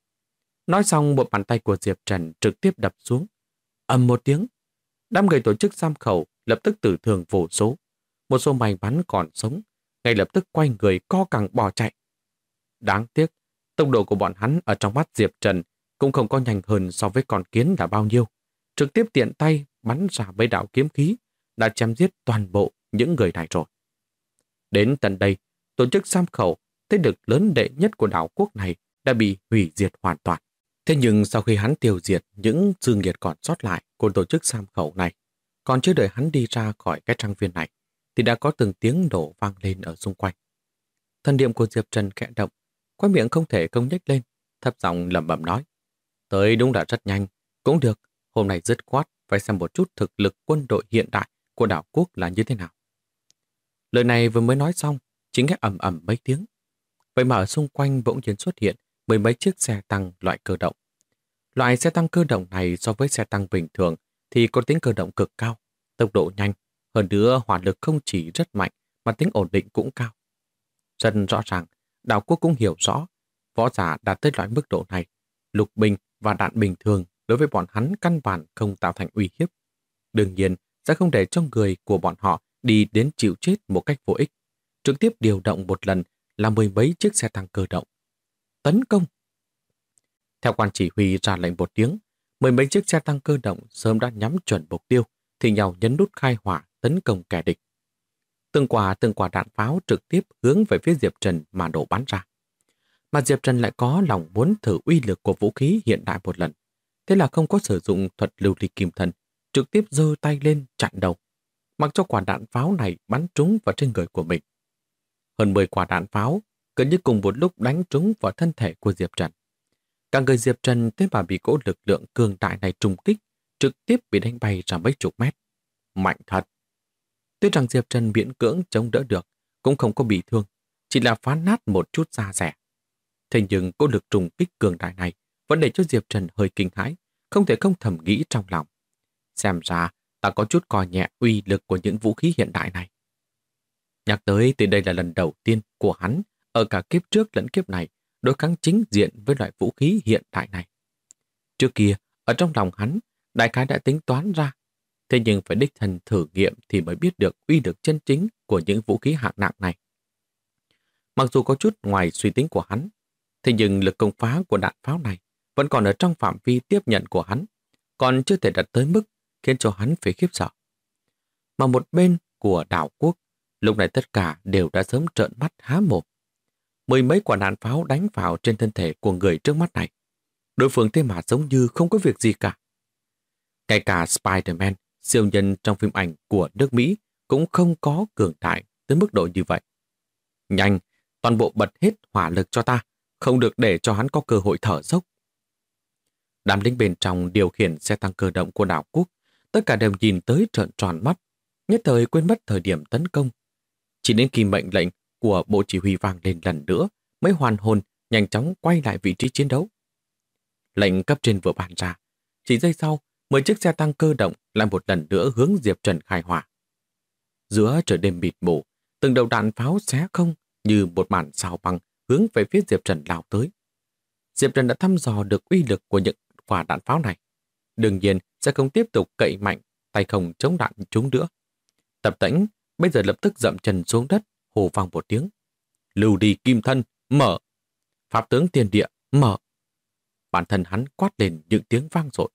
Nói xong, một bàn tay của Diệp Trần trực tiếp đập xuống. Ầm một tiếng, đám người tổ chức Sam Khẩu lập tức tử thương vô số. Một số may mắn còn sống, ngay lập tức quay người co cẳng bỏ chạy. Đáng tiếc, tốc độ của bọn hắn ở trong mắt Diệp Trần cũng không có nhanh hơn so với con kiến là bao nhiêu. Trực tiếp tiện tay bắn ra mấy đạo kiếm khí, đã chém giết toàn bộ những người này rồi. Đến tận đây, tổ chức Sam Khẩu, thế lực lớn đệ nhất của đảo quốc này, đã bị hủy diệt hoàn toàn. Thế nhưng sau khi hắn tiêu diệt những dư nghiệt còn sót lại của tổ chức Sam Khẩu này, còn chưa đợi hắn đi ra khỏi cái trang viên này, thì đã có từng tiếng nổ vang lên ở xung quanh. Thần niệm của Diệp Trần khẽ động, khóe miệng không thể không nhếch lên, thấp giọng lẩm bẩm nói. Tới đúng là rất nhanh, cũng được, hôm nay dứt khoát phải xem một chút thực lực quân đội hiện đại của đảo quốc là như thế nào. Lời này vừa mới nói xong, chính nghe ầm ầm mấy tiếng. Vậy mà ở xung quanh bỗng nhiên xuất hiện mười mấy chiếc xe tăng loại cơ động. Loại xe tăng cơ động này so với xe tăng bình thường thì có tính cơ động cực cao, tốc độ nhanh, hơn nữa hỏa lực không chỉ rất mạnh mà tính ổn định cũng cao. Rất rõ ràng, đảo quốc cũng hiểu rõ, võ giả đạt tới loại mức độ này, lục binh và đạn bình thường đối với bọn hắn căn bản không tạo thành uy hiếp. Đương nhiên, sẽ không để cho người của bọn họ đi đến chịu chết một cách vô ích. trực tiếp điều động một lần là mười mấy chiếc xe tăng cơ động. Tấn công! Theo quan chỉ huy ra lệnh một tiếng, mười mấy chiếc xe tăng cơ động sớm đã nhắm chuẩn mục tiêu, thì nhau nhấn nút khai hỏa tấn công kẻ địch. Từng quả đạn pháo trực tiếp hướng về phía Diệp Trần mà nổ bắn ra. Mà Diệp Trần lại có lòng muốn thử uy lực của vũ khí hiện đại một lần. Thế là không có sử dụng thuật lưu ly kim thân, trực tiếp giơ tay lên chặn đầu, mặc cho quả đạn pháo này bắn trúng vào trên người của mình. Hơn 10 quả đạn pháo gần như cùng một lúc đánh trúng vào thân thể của Diệp Trần. Cả người Diệp Trần thế mà bị cỗ lực lượng cường đại này trùng kích, trực tiếp bị đánh bay ra mấy chục mét. Mạnh thật! Tuy rằng Diệp Trần miễn cưỡng chống đỡ được, cũng không có bị thương, chỉ là phá nát một chút da rẻ. Thế nhưng cỗ lực trùng kích cường đại này vẫn để cho Diệp Trần hơi kinh hãi, không thể không thầm nghĩ trong lòng. Xem ra ta có chút coi nhẹ uy lực của những vũ khí hiện đại này. Nhắc tới thì đây là lần đầu tiên của hắn ở cả kiếp trước lẫn kiếp này đối kháng chính diện với loại vũ khí hiện đại này. Trước kia, ở trong lòng hắn, đại khái đã tính toán ra, thế nhưng phải đích thân thử nghiệm thì mới biết được uy lực chân chính của những vũ khí hạng nặng này. Mặc dù có chút ngoài suy tính của hắn, thế nhưng lực công phá của đạn pháo này vẫn còn ở trong phạm vi tiếp nhận của hắn, còn chưa thể đạt tới mức khiến cho hắn phải khiếp sợ. Mà một bên của đảo quốc, lúc này tất cả đều đã sớm trợn mắt há mồm. Mười mấy quả đạn pháo đánh vào trên thân thể của người trước mắt này. Đối phương thế mà giống như không có việc gì cả. Ngay cả Spider-Man, siêu nhân trong phim ảnh của nước Mỹ cũng không có cường đại tới mức độ như vậy. Nhanh, toàn bộ bật hết hỏa lực cho ta, không được để cho hắn có cơ hội thở dốc. Đám lính bên trong điều khiển xe tăng cơ động của đảo quốc, tất cả đều nhìn tới trợn tròn mắt, nhất thời quên mất thời điểm tấn công. Chỉ đến khi mệnh lệnh của bộ chỉ huy vang lên lần nữa mới hoàn hồn nhanh chóng quay lại vị trí chiến đấu. Lệnh cấp trên vừa ban ra, chỉ giây sau, 10 chiếc xe tăng cơ động lại một lần nữa hướng Diệp Trần khai hỏa. Giữa trời đêm mịt mù, từng đầu đạn pháo xé không như một màn sao băng hướng về phía Diệp Trần lao tới. Diệp Trần đã thăm dò được uy lực của những quả đạn pháo này. Đương nhiên sẽ không tiếp tục cậy mạnh, tay không chống đạn chúng nữa. Tập Tĩnh bây giờ lập tức dậm chân xuống đất, hô vang một tiếng. Lưu đi kim thân, mở! Pháp tướng tiền địa, mở! Bản thân hắn quát lên những tiếng vang dội.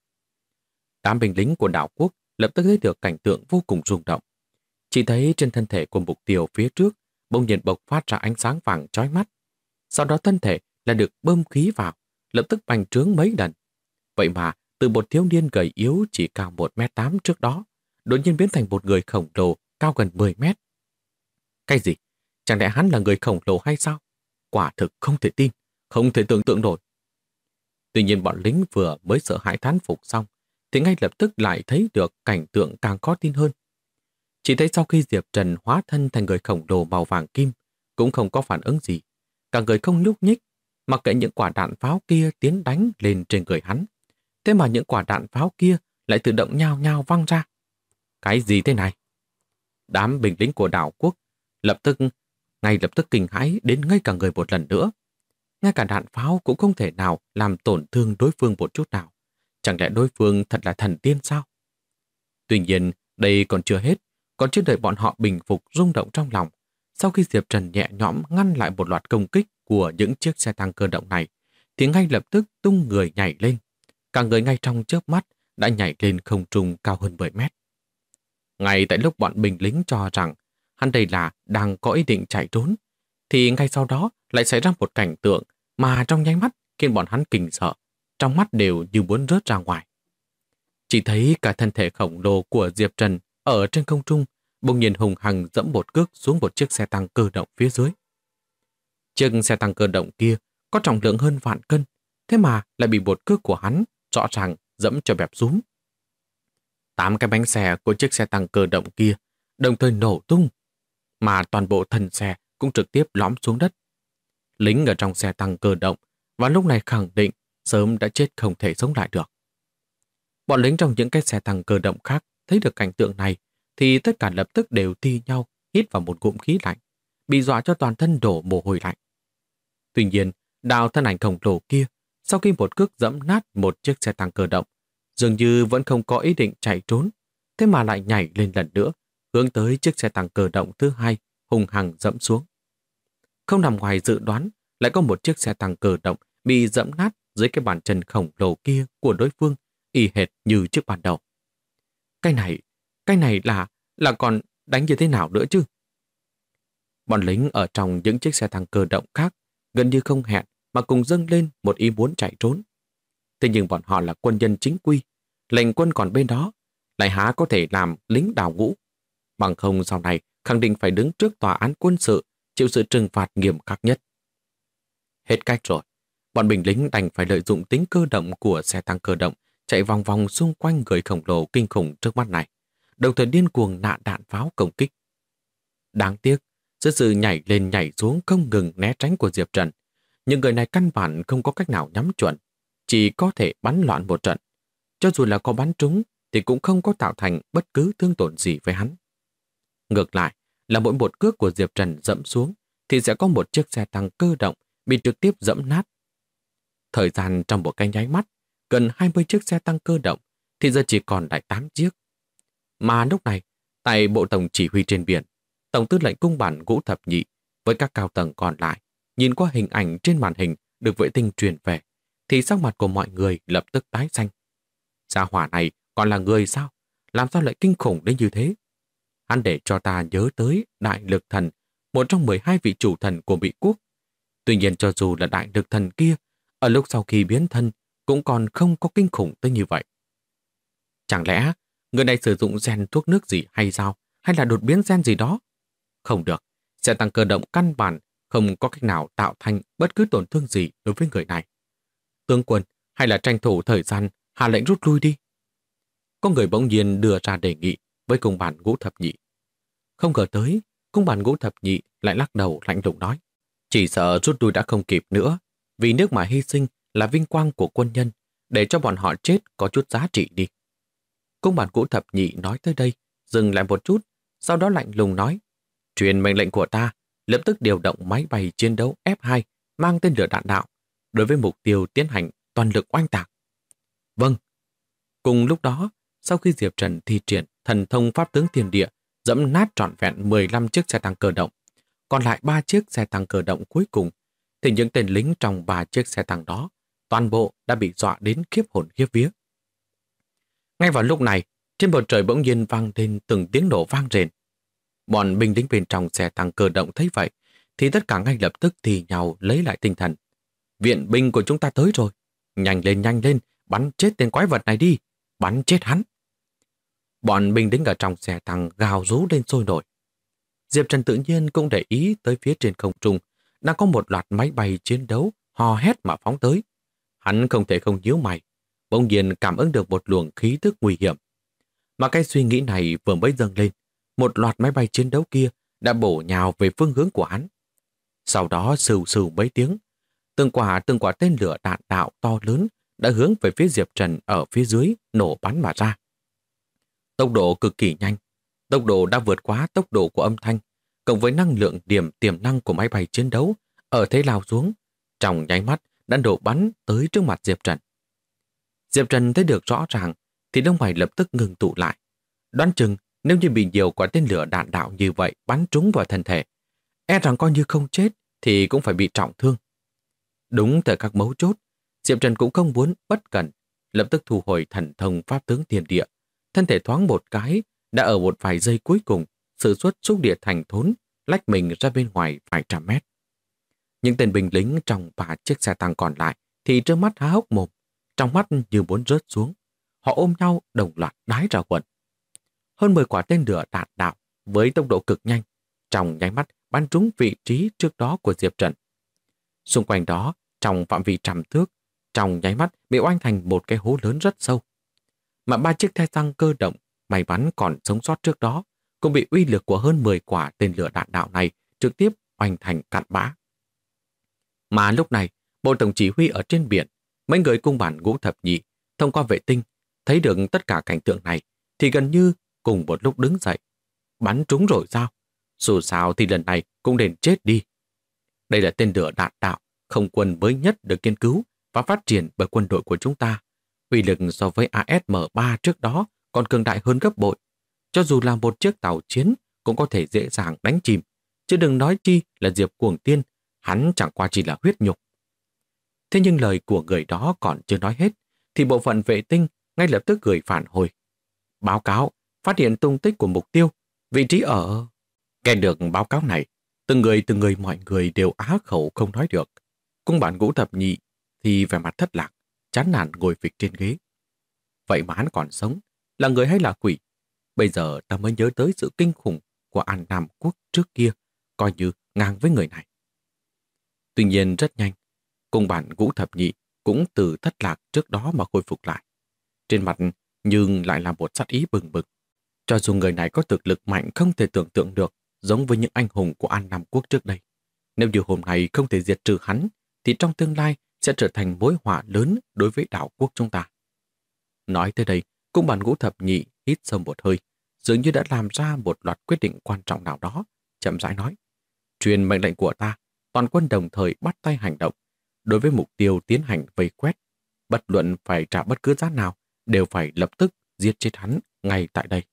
Đám binh lính của đảo quốc lập tức thấy được cảnh tượng vô cùng rung động. Chỉ thấy trên thân thể của mục tiêu phía trước bỗng nhiên bộc phát ra ánh sáng vàng chói mắt. Sau đó thân thể là được bơm khí vào, lập tức bành trướng mấy lần. Vậy mà từ một thiếu niên gầy yếu chỉ cao 1m8 trước đó, đột nhiên biến thành một người khổng lồ cao gần 10 mét. Cái gì? Chẳng lẽ hắn là người khổng lồ hay sao? Quả thực không thể tin, không thể tưởng tượng nổi. Tuy nhiên bọn lính vừa mới sợ hãi thán phục xong, thì ngay lập tức lại thấy được cảnh tượng càng khó tin hơn. Chỉ thấy sau khi Diệp Trần hóa thân thành người khổng lồ màu vàng kim, cũng không có phản ứng gì. Cả người không nhúc nhích, mặc kệ những quả đạn pháo kia tiến đánh lên trên người hắn. Thế mà những quả đạn pháo kia lại tự động nhao nhao văng ra. Cái gì thế này? Đám binh lính của đảo quốc ngay lập tức kinh hãi đến ngây cả người một lần nữa. Ngay cả đạn pháo cũng không thể nào làm tổn thương đối phương một chút nào. Chẳng lẽ đối phương thật là thần tiên sao? Tuy nhiên, đây còn chưa hết, còn chưa đợi bọn họ bình phục rung động trong lòng. Sau khi Diệp Trần nhẹ nhõm ngăn lại một loạt công kích của những chiếc xe tăng cơ động này, thì ngay lập tức tung người nhảy lên. Cả người ngay trong chớp mắt đã nhảy lên không trung cao hơn 10 mét. Ngay tại lúc bọn binh lính cho rằng hắn đây là đang có ý định chạy trốn, thì ngay sau đó lại xảy ra một cảnh tượng mà trong nháy mắt khiến bọn hắn kinh sợ, trong mắt đều như muốn rớt ra ngoài. Chỉ thấy cả thân thể khổng lồ của Diệp Trần ở trên không trung bỗng nhiên hùng hằng dẫm một cước xuống một chiếc xe tăng cơ động phía dưới. Chiếc xe tăng cơ động kia có trọng lượng hơn vạn cân, thế mà lại bị một cước của hắn rõ ràng dẫm cho bẹp rúm. 8 cái bánh xe của chiếc xe tăng cơ động kia đồng thời nổ tung, mà toàn bộ thân xe cũng trực tiếp lõm xuống đất. Lính ở trong xe tăng cơ động và lúc này khẳng định sớm đã chết không thể sống lại được. Bọn lính trong những cái xe tăng cơ động khác thấy được cảnh tượng này thì tất cả lập tức đều thi nhau hít vào một ngụm khí lạnh, bị dọa cho toàn thân đổ mồ hôi lạnh. Tuy nhiên, Đào thân ảnh khổng lồ kia sau khi một cước dẫm nát một chiếc xe tăng cơ động, dường như vẫn không có ý định chạy trốn, thế mà lại nhảy lên lần nữa, hướng tới chiếc xe tăng cơ động thứ hai hung hăng dẫm xuống. Không nằm ngoài dự đoán, lại có một chiếc xe tăng cơ động bị dẫm nát dưới cái bàn chân khổng lồ kia của đối phương, y hệt như trước ban đầu. Cái này là còn đánh như thế nào nữa chứ? Bọn lính ở trong những chiếc xe tăng cơ động khác gần như không hẹn mà cùng dâng lên một ý muốn chạy trốn. Thế nhưng bọn họ là quân nhân chính quy, lệnh quân còn bên đó, lại há có thể làm lính đào ngũ. Bằng không sau này khẳng định phải đứng trước tòa án quân sự, chịu sự trừng phạt nghiêm khắc nhất. Hết cách rồi, bọn binh lính đành phải lợi dụng tính cơ động của xe tăng cơ động chạy vòng vòng xung quanh người khổng lồ kinh khủng trước mắt này, đồng thời điên cuồng nã đạn pháo công kích. Đáng tiếc, dưới sự nhảy lên nhảy xuống không ngừng né tránh của Diệp Trần, những người này căn bản không có cách nào nhắm chuẩn, chỉ có thể bắn loạn một trận. Cho dù là có bắn trúng thì cũng không có tạo thành bất cứ thương tổn gì với hắn. Ngược lại, là mỗi một cước của Diệp Trần dẫm xuống thì sẽ có một chiếc xe tăng cơ động bị trực tiếp dẫm nát. Thời gian trong một cái nháy mắt, gần 20 chiếc xe tăng cơ động thì giờ chỉ còn lại 8 chiếc. Mà lúc này, tại Bộ Tổng Chỉ huy trên biển, Tổng tư lệnh cung bản Ngũ Thập Nhị với các cao tầng còn lại nhìn qua hình ảnh trên màn hình được vệ tinh truyền về, thì sắc mặt của mọi người lập tức tái xanh. Gia hỏa này còn là người sao? Làm sao lại kinh khủng đến như thế? Hắn để cho ta nhớ tới Đại Lực Thần, một trong 12 vị chủ thần của Mỹ Quốc. Tuy nhiên cho dù là Đại Lực Thần kia, ở lúc sau khi biến thân cũng còn không có kinh khủng tới như vậy. Chẳng lẽ người này sử dụng gen thuốc nước gì hay sao? Hay là đột biến gen gì đó? Không được, xe tăng cơ động căn bản không có cách nào tạo thành bất cứ tổn thương gì đối với người này. Tướng quân, hay là tranh thủ thời gian hạ lệnh rút lui đi. Có người bỗng nhiên đưa ra đề nghị với cung bản Ngũ Thập Nhị. Không ngờ tới, cung bản Ngũ Thập Nhị lại lắc đầu lạnh lùng nói. Chỉ sợ rút lui đã không kịp nữa, vì nước mà hy sinh là vinh quang của quân nhân, để cho bọn họ chết có chút giá trị đi. Cung bản Ngũ Thập Nhị nói tới đây, dừng lại một chút, sau đó lạnh lùng nói. Truyền mệnh lệnh của ta, lập tức điều động máy bay chiến đấu F2 mang tên lửa đạn đạo, đối với mục tiêu tiến hành toàn lực oanh tạc. Vâng. Cùng lúc đó, sau khi Diệp Trần thi triển thần thông pháp tướng thiên địa, dẫm nát trọn vẹn 15 chiếc xe tăng cơ động, còn lại 3 chiếc xe tăng cơ động cuối cùng, thì những tên lính trong 3 chiếc xe tăng đó, toàn bộ đã bị dọa đến khiếp hồn khiếp vía. Ngay vào lúc này, trên bầu trời bỗng nhiên vang lên từng tiếng nổ vang rền. Bọn binh lính bên trong xe tăng cơ động thấy vậy, thì tất cả ngay lập tức thì nhau lấy lại tinh thần. Viện binh của chúng ta tới rồi. Nhanh lên, bắn chết tên quái vật này đi. Bắn chết hắn. Bọn binh lính ở trong xe tăng gào rú lên sôi nổi. Diệp Trần tự nhiên cũng để ý tới phía trên không trung đang có một loạt máy bay chiến đấu hò hét mà phóng tới. Hắn không thể không nhíu mày, bỗng nhiên cảm ứng được một luồng khí tức nguy hiểm. Mà cái suy nghĩ này vừa mới dâng lên, một loạt máy bay chiến đấu kia đã bổ nhào về phương hướng của hắn. Sau đó sừu sừu mấy tiếng, từng quả tên lửa đạn đạo to lớn đã hướng về phía Diệp Trần ở phía dưới nổ bắn mà ra. Tốc độ cực kỳ nhanh, tốc độ đã vượt quá tốc độ của âm thanh, cộng với năng lượng điểm tiềm năng của máy bay chiến đấu ở thế lao xuống, trong nháy mắt đã nổ bắn tới trước mặt Diệp Trần. Diệp Trần thấy được rõ ràng thì lông mày lập tức ngừng tụ lại. Đoán chừng nếu như bị nhiều quả tên lửa đạn đạo như vậy bắn trúng vào thân thể, e rằng coi như không chết thì cũng phải bị trọng thương. Đúng thời khắc mấu chốt, Diệp Trần cũng không muốn bất cẩn, lập tức thu hồi thần thông pháp tướng thiên địa. Thân thể thoáng một cái, đã ở một vài giây cuối cùng, sử xuất xúc địa thành thốn, lách mình ra bên ngoài vài trăm mét. Những tên binh lính trong 3 chiếc xe tăng còn lại thì trơ mắt há hốc mồm, trong mắt như muốn rớt xuống. Họ ôm nhau đồng loạt đái ra quần. Hơn 10 quả tên lửa đạn đạo với tốc độ cực nhanh, trong nháy mắt bắn trúng vị trí trước đó của Diệp Trần. Xung quanh đó, trong phạm vi trăm thước, trong nháy mắt bị oanh thành một cái hố lớn rất sâu. Mà 3 chiếc xe tăng cơ động may mắn còn sống sót trước đó cũng bị uy lực của hơn 10 quả tên lửa đạn đạo này trực tiếp oanh thành cạn bã. Mà lúc này, Bộ Tổng Chỉ huy ở trên biển, mấy người cung bản Ngũ Thập Nhị thông qua vệ tinh thấy được tất cả cảnh tượng này thì gần như cùng một lúc đứng dậy. Bắn trúng rồi sao? Dù sao thì lần này cũng nên chết đi. Đây là tên lửa đạn đạo không quân mới nhất được nghiên cứu và phát triển bởi quân đội của chúng ta. Uy lực so với ASM-3 trước đó còn cường đại hơn gấp bội. Cho dù là một chiếc tàu chiến cũng có thể dễ dàng đánh chìm. chứ đừng nói chi là Diệp Cuồng Tiên, hắn chẳng qua chỉ là huyết nhục. Thế nhưng lời của người đó còn chưa nói hết, thì bộ phận vệ tinh ngay lập tức gửi phản hồi. Báo cáo, phát hiện tung tích của mục tiêu, vị trí ở... Nghe được báo cáo này, từng người mọi người đều á khẩu không nói được. Cung bản Ngũ Thập Nhị thì vẻ mặt thất lạc, chán nản ngồi phịch trên ghế. Vậy mà hắn còn sống, là người hay là quỷ? Bây giờ ta mới nhớ tới sự kinh khủng của An Nam Quốc trước kia, coi như ngang với người này. Tuy nhiên rất nhanh, cung bản Ngũ Thập Nhị cũng từ thất lạc trước đó mà khôi phục lại. Trên mặt nhưng lại là một sát ý bừng bừng. Cho dù người này có thực lực mạnh không thể tưởng tượng được, giống với những anh hùng của An Nam Quốc trước đây. Nếu như hôm nay không thể diệt trừ hắn, thì trong tương lai sẽ trở thành mối họa lớn đối với đảo quốc chúng ta. Nói tới đây, cung bản Ngũ Thập Nhị hít sâu một hơi, dường như đã làm ra một loạt quyết định quan trọng nào đó, chậm rãi nói. Truyền mệnh lệnh của ta, toàn quân đồng thời bắt tay hành động. Đối với mục tiêu tiến hành vây quét, bất luận phải trả bất cứ giá nào, đều phải lập tức giết chết hắn ngay tại đây.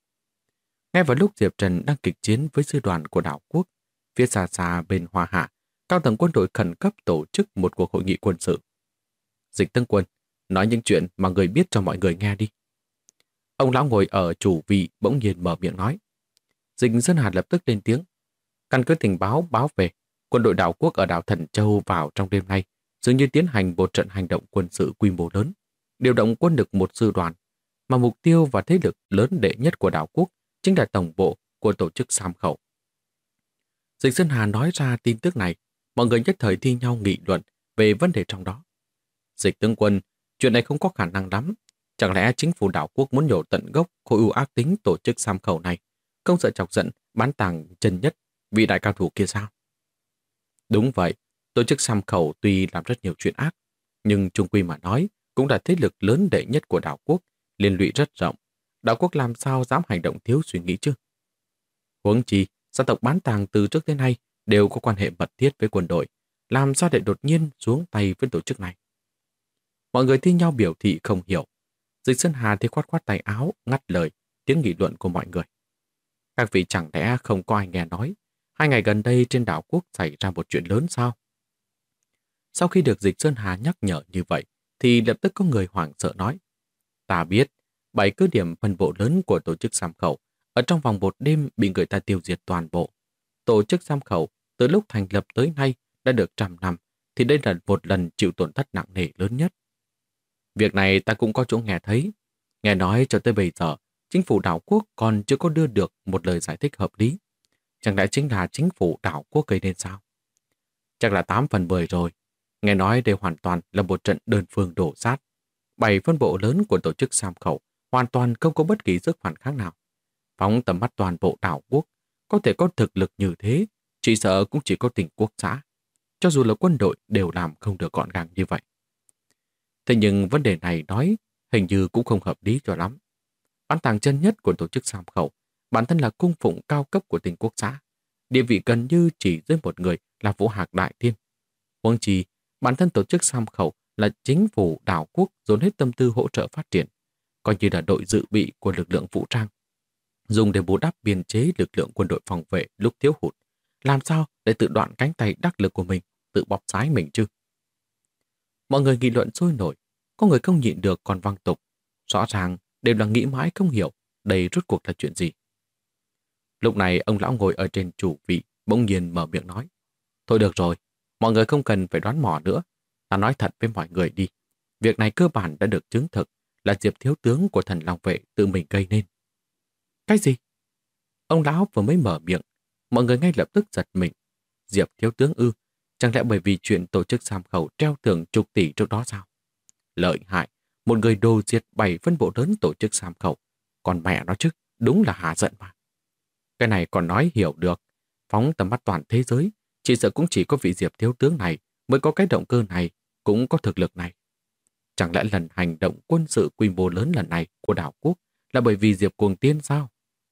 Ngay vào lúc Diệp Trần đang kịch chiến với sư đoàn của đảo quốc, phía xa xa bên Hoa Hạ, cao tầng quân đội khẩn cấp tổ chức một cuộc hội nghị quân sự. Dịch tướng quân, nói những chuyện mà người biết cho mọi người nghe đi. Ông lão ngồi ở chủ vị bỗng nhiên mở miệng nói. Dịch Sơn Hà lập tức lên tiếng. Căn cứ tình báo báo về, quân đội đảo quốc ở đảo Thần Châu vào trong đêm nay dường như tiến hành một trận hành động quân sự quy mô lớn, điều động quân lực một sư đoàn, mà mục tiêu và thế lực lớn đệ nhất của đảo quốc chính là tổng bộ của tổ chức Sam Khẩu. Dịch Sơn Hà nói ra tin tức này, mọi người nhất thời thi nhau nghị luận về vấn đề trong đó. Dịch tướng quân, chuyện này không có khả năng lắm. Chẳng lẽ chính phủ đảo quốc muốn nhổ tận gốc khối u ác tính tổ chức Sam Khẩu này, không sợ chọc giận bán tàng chân nhất vị đại cao thủ kia sao? Đúng vậy, tổ chức Sam Khẩu tuy làm rất nhiều chuyện ác, nhưng chung quy mà nói cũng là thế lực lớn đệ nhất của đảo quốc, liên lụy rất rộng. Đảo quốc làm sao dám hành động thiếu suy nghĩ chứ? Huống chi, gia tộc bán tàng từ trước đến nay đều có quan hệ mật thiết với quân đội, làm sao để đột nhiên xuống tay với tổ chức này? Mọi người thi nhau biểu thị không hiểu. Dịch Sơn Hà thì khoát khoát tay áo, ngắt lời tiếng nghị luận của mọi người. Các vị chẳng lẽ không có ai nghe nói 2 ngày gần đây trên đảo quốc xảy ra một chuyện lớn sao? Sau khi được Dịch Sơn Hà nhắc nhở như vậy, thì lập tức có người hoảng sợ nói. Ta biết, 7 cứ điểm phân bộ lớn của tổ chức Sam Khẩu ở trong vòng một đêm bị người ta tiêu diệt toàn bộ. Tổ chức Sam Khẩu từ lúc thành lập tới nay đã được 100 năm, thì đây là một lần chịu tổn thất nặng nề lớn nhất. Việc này ta cũng có chỗ nghe thấy. Nghe nói cho tới bây giờ, chính phủ đảo quốc còn chưa có đưa được một lời giải thích hợp lý. Chẳng lẽ chính là chính phủ đảo quốc gây nên sao? Chắc là 8 phần 10 rồi. Nghe nói đây hoàn toàn là một trận đơn phương đổ sát. 7 phân bộ lớn của tổ chức Sam Khẩu hoàn toàn không có bất kỳ sức phản kháng nào. Phóng tầm mắt toàn bộ đảo quốc, có thể có thực lực như thế, chỉ sợ cũng chỉ có tỉnh quốc xã. Cho dù là quân đội đều làm không được gọn gàng như vậy. Thế nhưng vấn đề này nói hình như cũng không hợp lý cho lắm. Bán tàng chân nhất của tổ chức Sam Khẩu bản thân là cung phụng cao cấp của tỉnh quốc xã. Địa vị gần như chỉ dưới một người là Vũ Hạc Đại Tiên. Huống chi, bản thân tổ chức Sam Khẩu là chính phủ đảo quốc dồn hết tâm tư hỗ trợ phát triển, coi như là đội dự bị của lực lượng vũ trang, dùng để bù đắp biên chế lực lượng quân đội phòng vệ lúc thiếu hụt. Làm sao để tự đoạn cánh tay đắc lực của mình, tự bóp trái mình chứ? Mọi người nghị luận sôi nổi, có người không nhịn được còn văng tục. Rõ ràng đều là nghĩ mãi không hiểu đây rốt cuộc là chuyện gì. Lúc này ông lão ngồi ở trên chủ vị bỗng nhiên mở miệng nói. Thôi được rồi, mọi người không cần phải đoán mò nữa. Ta nói thật với mọi người đi. Việc này cơ bản đã được chứng thực là Diệp thiếu tướng của Thần Long Vệ tự mình gây nên. Cái gì? Ông lão vừa mới mở miệng, mọi người ngay lập tức giật mình. Diệp thiếu tướng ư? Chẳng lẽ bởi vì chuyện tổ chức Sam Khẩu treo thưởng chục tỷ trước đó sao? Lợi hại, một người đồ diệt 7 phân bộ lớn tổ chức Sam Khẩu. Còn mẹ nó chứ, đúng là hạ giận mà. Cái này còn nói hiểu được. Phóng tầm mắt toàn thế giới, chỉ sợ cũng chỉ có vị Diệp thiếu tướng này mới có cái động cơ này, cũng có thực lực này. Chẳng lẽ lần hành động quân sự quy mô lớn lần này của đảo quốc là bởi vì Diệp Cuồng Tiên sao?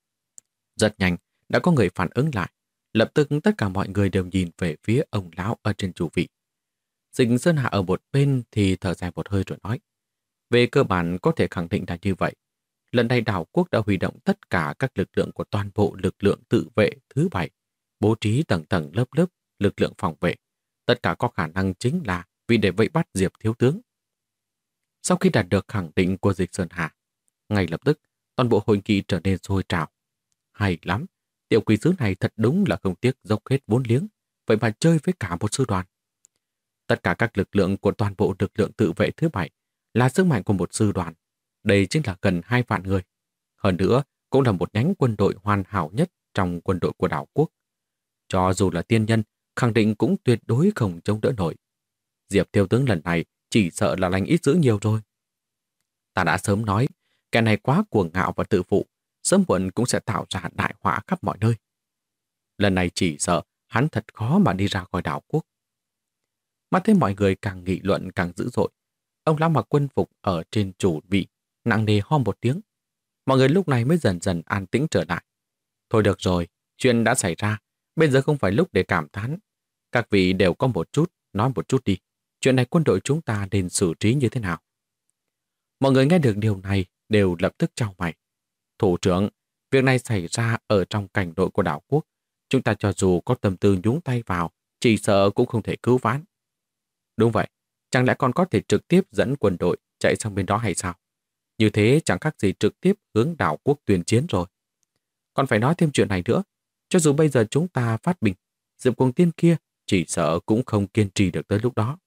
Rất nhanh, đã có người phản ứng lại. Lập tức tất cả mọi người đều nhìn về phía ông lão ở trên chủ vị. Dịch Sơn Hà ở một bên thì thở dài một hơi rồi nói. Về cơ bản có thể khẳng định là như vậy. Lần này đảo quốc đã huy động tất cả các lực lượng của toàn bộ lực lượng tự vệ thứ 7. bố trí tầng tầng lớp lớp lực lượng phòng vệ. Tất cả có khả năng chính là vì để vây bắt Diệp thiếu tướng. Sau khi đạt được khẳng định của Dịch Sơn Hà, ngay lập tức toàn bộ hội nghị trở nên sôi trào. Hay lắm, tiểu quỷ sứ này thật đúng là không tiếc dốc hết vốn liếng, vậy mà chơi với cả một sư đoàn. Tất cả các lực lượng của toàn bộ lực lượng tự vệ thứ 7 là sức mạnh của một sư đoàn. Đây chính là gần 2 vạn người. Hơn nữa, cũng là một nhánh quân đội hoàn hảo nhất trong quân đội của đảo quốc. Cho dù là tiên nhân, khẳng định cũng tuyệt đối không chống đỡ nổi. Diệp thiếu tướng lần này chỉ sợ là lành ít dữ nhiều rồi. Ta đã sớm nói, kẻ này quá cuồng ngạo và tự phụ, sớm muộn cũng sẽ tạo ra đại họa khắp mọi nơi. Lần này chỉ sợ hắn thật khó mà đi ra khỏi đảo quốc. Mà thấy mọi người càng nghị luận càng dữ dội. Ông lão mặc quân phục ở trên chủ vị, nặng nề ho một tiếng. Mọi người lúc này mới dần dần an tĩnh trở lại. Thôi được rồi, chuyện đã xảy ra, bây giờ không phải lúc để cảm thán. Các vị đều có một chút, nói một chút đi. Chuyện này quân đội chúng ta nên xử trí như thế nào? Mọi người nghe được điều này đều lập tức chau mày. Thủ trưởng, việc này xảy ra ở trong cảnh nội của đảo quốc. Chúng ta cho dù có tâm tư nhúng tay vào, chỉ sợ cũng không thể cứu vãn. Đúng vậy, chẳng lẽ còn có thể trực tiếp dẫn quân đội chạy sang bên đó hay sao? Như thế chẳng khác gì trực tiếp hướng đảo quốc tuyên chiến rồi. Còn phải nói thêm chuyện này nữa, cho dù bây giờ chúng ta phát binh, Diệp Cuồng Tiên kia chỉ sợ cũng không kiên trì được tới lúc đó.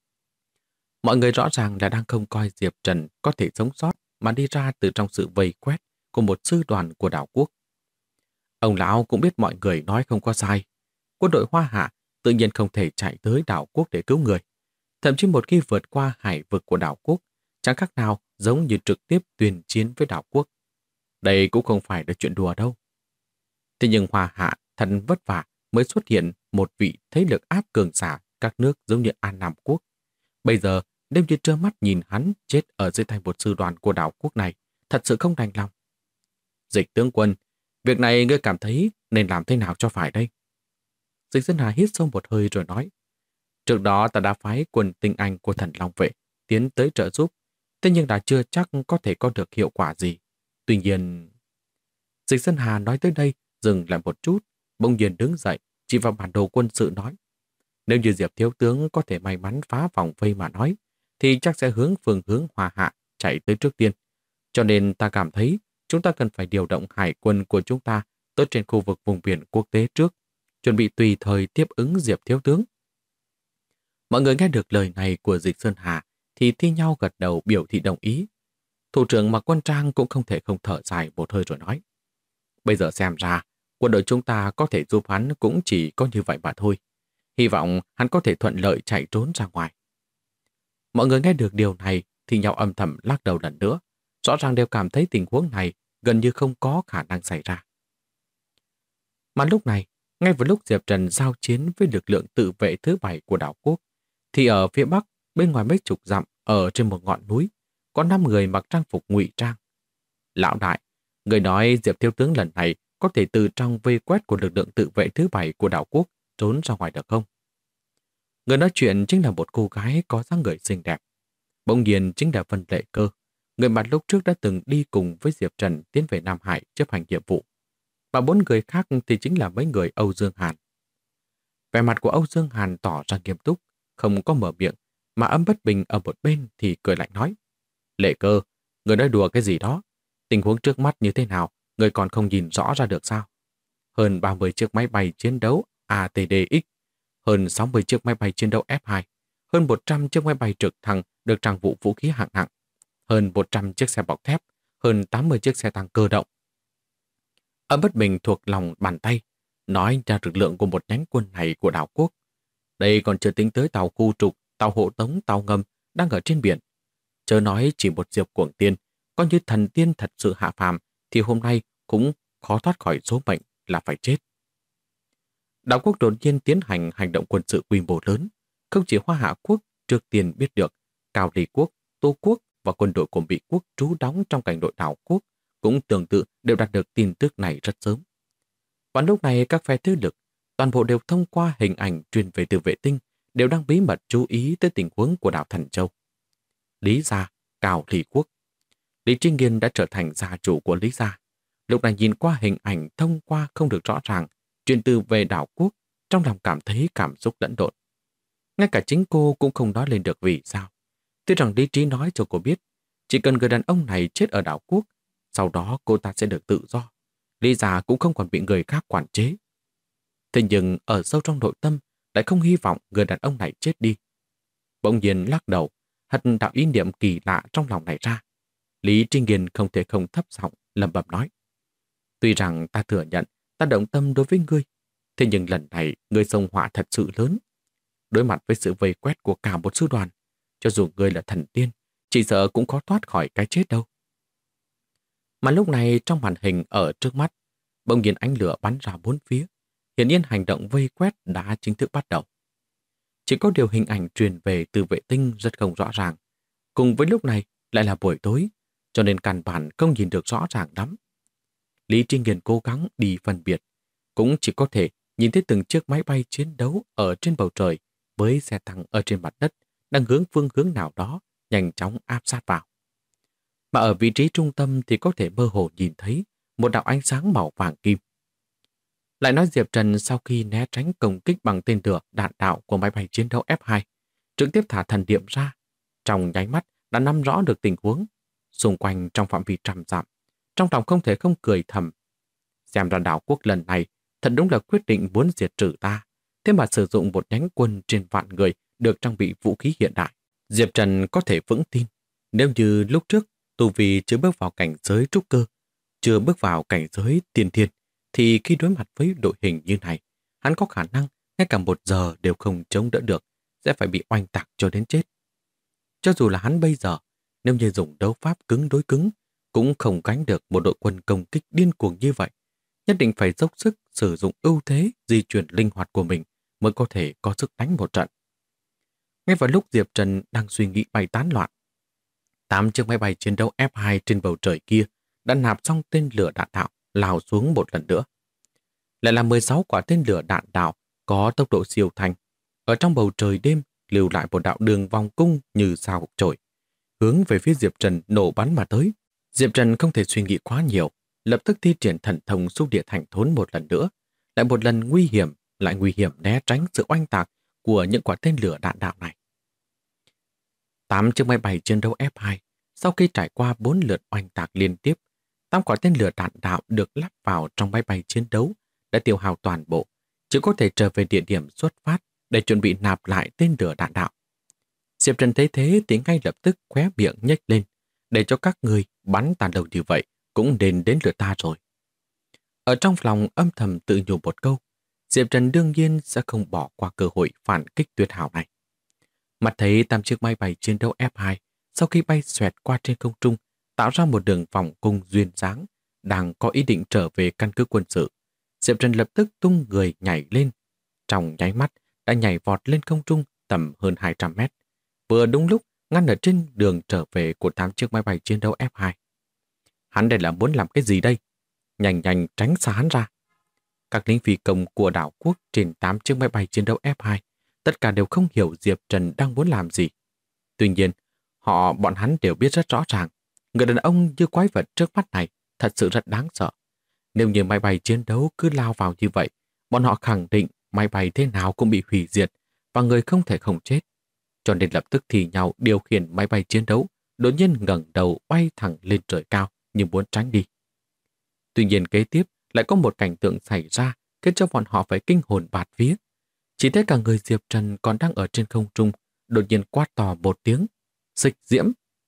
Mọi người rõ ràng là đang không coi Diệp Trần có thể sống sót mà đi ra từ trong sự vây quét của một sư đoàn của đảo quốc. Ông lão cũng biết mọi người nói không có sai. Quân đội Hoa Hạ tự nhiên không thể chạy tới đảo quốc để cứu người. Thậm chí một khi vượt qua hải vực của đảo quốc, chẳng khác nào giống như trực tiếp tuyên chiến với đảo quốc. Đây cũng không phải là chuyện đùa đâu. Thế nhưng Hoa Hạ thật vất vả mới xuất hiện một vị thế lực áp cường giả các nước giống như An Nam Quốc. Bây giờ, đêm như trơ mắt nhìn hắn chết ở dưới tay một sư đoàn của đảo quốc này, thật sự không đành lòng. Dịch tướng quân, việc này ngươi cảm thấy nên làm thế nào cho phải đây? Dịch Sơn Hà hít sâu một hơi rồi nói. Trước đó ta đã phái quân tinh anh của Thần Long Vệ tiến tới trợ giúp, thế nhưng đã chưa chắc có thể có được hiệu quả gì. Tuy nhiên... Dịch Sơn Hà nói tới đây, dừng lại một chút, bỗng nhiên đứng dậy, chỉ vào bản đồ quân sự nói. Nếu như Diệp thiếu tướng có thể may mắn phá vòng vây mà nói, thì chắc sẽ hướng phương hướng Hoa Hạ chạy tới trước tiên. Cho nên ta cảm thấy chúng ta cần phải điều động hải quân của chúng ta tới trên khu vực vùng biển quốc tế trước, chuẩn bị tùy thời tiếp ứng Diệp thiếu tướng. Mọi người nghe được lời này của Dịch Sơn Hà thì thi nhau gật đầu biểu thị đồng ý. Thủ trưởng Mạc Quân Trang cũng không thể không thở dài một hơi rồi nói. Bây giờ xem ra, quân đội chúng ta có thể giúp hắn cũng chỉ có như vậy mà thôi. Hy vọng hắn có thể thuận lợi chạy trốn ra ngoài. Mọi người nghe được điều này thì nhau âm thầm lắc đầu lần nữa. Rõ ràng đều cảm thấy tình huống này gần như không có khả năng xảy ra. Mà lúc này, ngay vào lúc Diệp Trần giao chiến với lực lượng tự vệ thứ 7 của đảo quốc, thì ở phía bắc, bên ngoài mấy chục dặm, ở trên một ngọn núi, có 5 người mặc trang phục ngụy trang. Lão đại, người nói Diệp thiếu tướng lần này có thể từ trong vây quét của lực lượng tự vệ thứ 7 của đảo quốc trốn ra ngoài được không? Người nói chuyện chính là một cô gái có dáng người xinh đẹp. Bỗng nhiên chính là Vân Lệ Cơ, người mà lúc trước đã từng đi cùng với Diệp Trần tiến về Nam Hải chấp hành nhiệm vụ. Và 4 người khác thì chính là mấy người Âu Dương Hàn. Vẻ mặt của Âu Dương Hàn tỏ ra nghiêm túc, không có mở miệng, mà Âm Bất Bình ở một bên thì cười lạnh nói. Lệ Cơ, người nói đùa cái gì đó? Tình huống trước mắt như thế nào, người còn không nhìn rõ ra được sao? Hơn 30 chiếc máy bay chiến đấu ATDX, hơn 60 chiếc máy bay chiến đấu F2, hơn 100 chiếc máy bay trực thăng được trang bị vũ khí hạng nặng, hơn 100 chiếc xe bọc thép, hơn 80 chiếc xe tăng cơ động. Âm Bất Bình thuộc lòng bàn tay, nói ra lực lượng của một nhánh quân này của đảo quốc. Đây còn chưa tính tới tàu khu trục, tàu hộ tống, tàu ngầm đang ở trên biển. Chớ nói chỉ một Diệp Cuồng Tiên, coi như thần tiên thật sự hạ phàm, thì hôm nay cũng khó thoát khỏi số mệnh là phải chết. Đảo quốc đột nhiên tiến hành hành động quân sự quy mô lớn. Không chỉ Hoa Hạ quốc trước tiên biết được, Cao Ly quốc, Tô quốc và quân đội của Mỹ quốc trú đóng trong cảnh nội đảo quốc cũng tương tự đều đạt được tin tức này rất sớm. Và lúc này các phe thế lực, toàn bộ đều thông qua hình ảnh truyền về từ vệ tinh, đều đang bí mật chú ý tới tình huống của đảo Thần Châu. Lý gia, Cao Ly quốc. Lý Trinh Nghiên đã trở thành gia chủ của Lý gia. Lúc này nhìn qua hình ảnh thông qua không được rõ ràng, Truyền từ về đảo quốc, trong lòng cảm thấy cảm xúc lẫn lộn. Ngay cả chính cô cũng không nói lên được vì sao. Tuy rằng lý trí nói cho cô biết, chỉ cần người đàn ông này chết ở đảo quốc, sau đó cô ta sẽ được tự do. Lý giả cũng không còn bị người khác quản chế. Thế nhưng ở sâu trong nội tâm lại không hy vọng người đàn ông này chết đi. Bỗng nhiên lắc đầu, hất đạo ý niệm kỳ lạ trong lòng này ra. Lý Trinh Nghiên không thể không thấp giọng lẩm bẩm nói. Tuy rằng ta thừa nhận ta động tâm đối với ngươi, thế nhưng lần này ngươi xông họa thật sự lớn. Đối mặt với sự vây quét của cả một sư đoàn, cho dù ngươi là thần tiên, chỉ sợ cũng khó thoát khỏi cái chết đâu. Mà lúc này trong màn hình ở trước mắt, bỗng nhiên ánh lửa bắn ra bốn phía. Hiển nhiên hành động vây quét đã chính thức bắt đầu. Chỉ có điều hình ảnh truyền về từ vệ tinh rất không rõ ràng. Cùng với lúc này lại là buổi tối, cho nên căn bản không nhìn được rõ ràng lắm. Lý Trinh Nghiên cố gắng đi phân biệt, cũng chỉ có thể nhìn thấy từng chiếc máy bay chiến đấu ở trên bầu trời với xe tăng ở trên mặt đất đang hướng phương hướng nào đó nhanh chóng áp sát vào. Mà ở vị trí trung tâm thì có thể mơ hồ nhìn thấy một đạo ánh sáng màu vàng kim. Lại nói Diệp Trần sau khi né tránh công kích bằng tên lửa đạn đạo của máy bay chiến đấu F2, trực tiếp thả thần niệm ra, trong nháy mắt đã nắm rõ được tình huống xung quanh trong phạm vi trăm dặm. Trong lòng không thể không cười thầm. Xem ra đảo quốc lần này thật đúng là quyết định muốn diệt trừ ta, thế mà sử dụng một nhánh quân trên vạn người được trang bị vũ khí hiện đại. Diệp Trần có thể vững tin, nếu như lúc trước tu vi chưa bước vào cảnh giới trúc cơ, chưa bước vào cảnh giới tiên thiên, thì khi đối mặt với đội hình như này, hắn có khả năng ngay cả 1 giờ đều không chống đỡ được, sẽ phải bị oanh tạc cho đến chết. Cho dù là hắn bây giờ, nếu như dùng đấu pháp cứng đối cứng, cũng không gánh được một đội quân công kích điên cuồng như vậy. Nhất định phải dốc sức sử dụng ưu thế di chuyển linh hoạt của mình mới có thể có sức đánh một trận. Ngay vào lúc Diệp Trần đang suy nghĩ bay tán loạn, 8 chiếc máy bay chiến đấu F2 trên bầu trời kia đã nạp xong tên lửa đạn đạo lao xuống một lần nữa. Lại là 16 quả tên lửa đạn đạo có tốc độ siêu thanh. Ở trong bầu trời đêm lưu lại một đạo đường vòng cung như sao chổi, hướng về phía Diệp Trần nổ bắn mà tới. Diệp Trần không thể suy nghĩ quá nhiều, lập tức thi triển thần thông xúc địa thành thốn một lần nữa, lại một lần nguy hiểm né tránh sự oanh tạc của những quả tên lửa đạn đạo này. 8 chiếc máy bay chiến đấu F2 sau khi trải qua 4 lượt oanh tạc liên tiếp, 8 quả tên lửa đạn đạo được lắp vào trong máy bay chiến đấu đã tiêu hao toàn bộ, chỉ có thể trở về địa điểm xuất phát để chuẩn bị nạp lại tên lửa đạn đạo. Diệp Trần thấy thế thì ngay lập tức khóe miệng nhếch lên, để cho các người bắn tàn đầu như vậy cũng nên đến lượt ta rồi. Ở trong lòng âm thầm tự nhủ một câu, Diệp Trần đương nhiên sẽ không bỏ qua cơ hội phản kích tuyệt hảo này. Mặt thấy 8 chiếc máy bay chiến đấu F2 sau khi bay xoẹt qua trên không trung, tạo ra một đường vòng cung duyên dáng, đang có ý định trở về căn cứ quân sự. Diệp Trần lập tức tung người nhảy lên, trong nháy mắt đã nhảy vọt lên không trung tầm hơn 200 mét, vừa đúng lúc ngăn ở trên đường trở về của 8 chiếc máy bay chiến đấu F2. Hắn đây là muốn làm cái gì đây? Nhanh nhanh tránh xa hắn ra. Các lính phi công của đảo quốc trên 8 chiếc máy bay chiến đấu F2 tất cả đều không hiểu Diệp Trần đang muốn làm gì. Tuy nhiên, bọn hắn đều biết rất rõ ràng, người đàn ông như quái vật trước mắt này thật sự rất đáng sợ. Nếu như máy bay chiến đấu cứ lao vào như vậy, bọn họ khẳng định máy bay thế nào cũng bị hủy diệt và người không thể không chết. Cho nên lập tức thì nhau điều khiển máy bay chiến đấu, đột nhiên ngẩng đầu bay thẳng lên trời cao như muốn tránh đi. Tuy nhiên kế tiếp lại có một cảnh tượng xảy ra khiến cho bọn họ phải kinh hồn bạt vía. Chỉ thấy cả người Diệp Trần còn đang ở trên không trung, đột nhiên quát to một tiếng, xích diễm.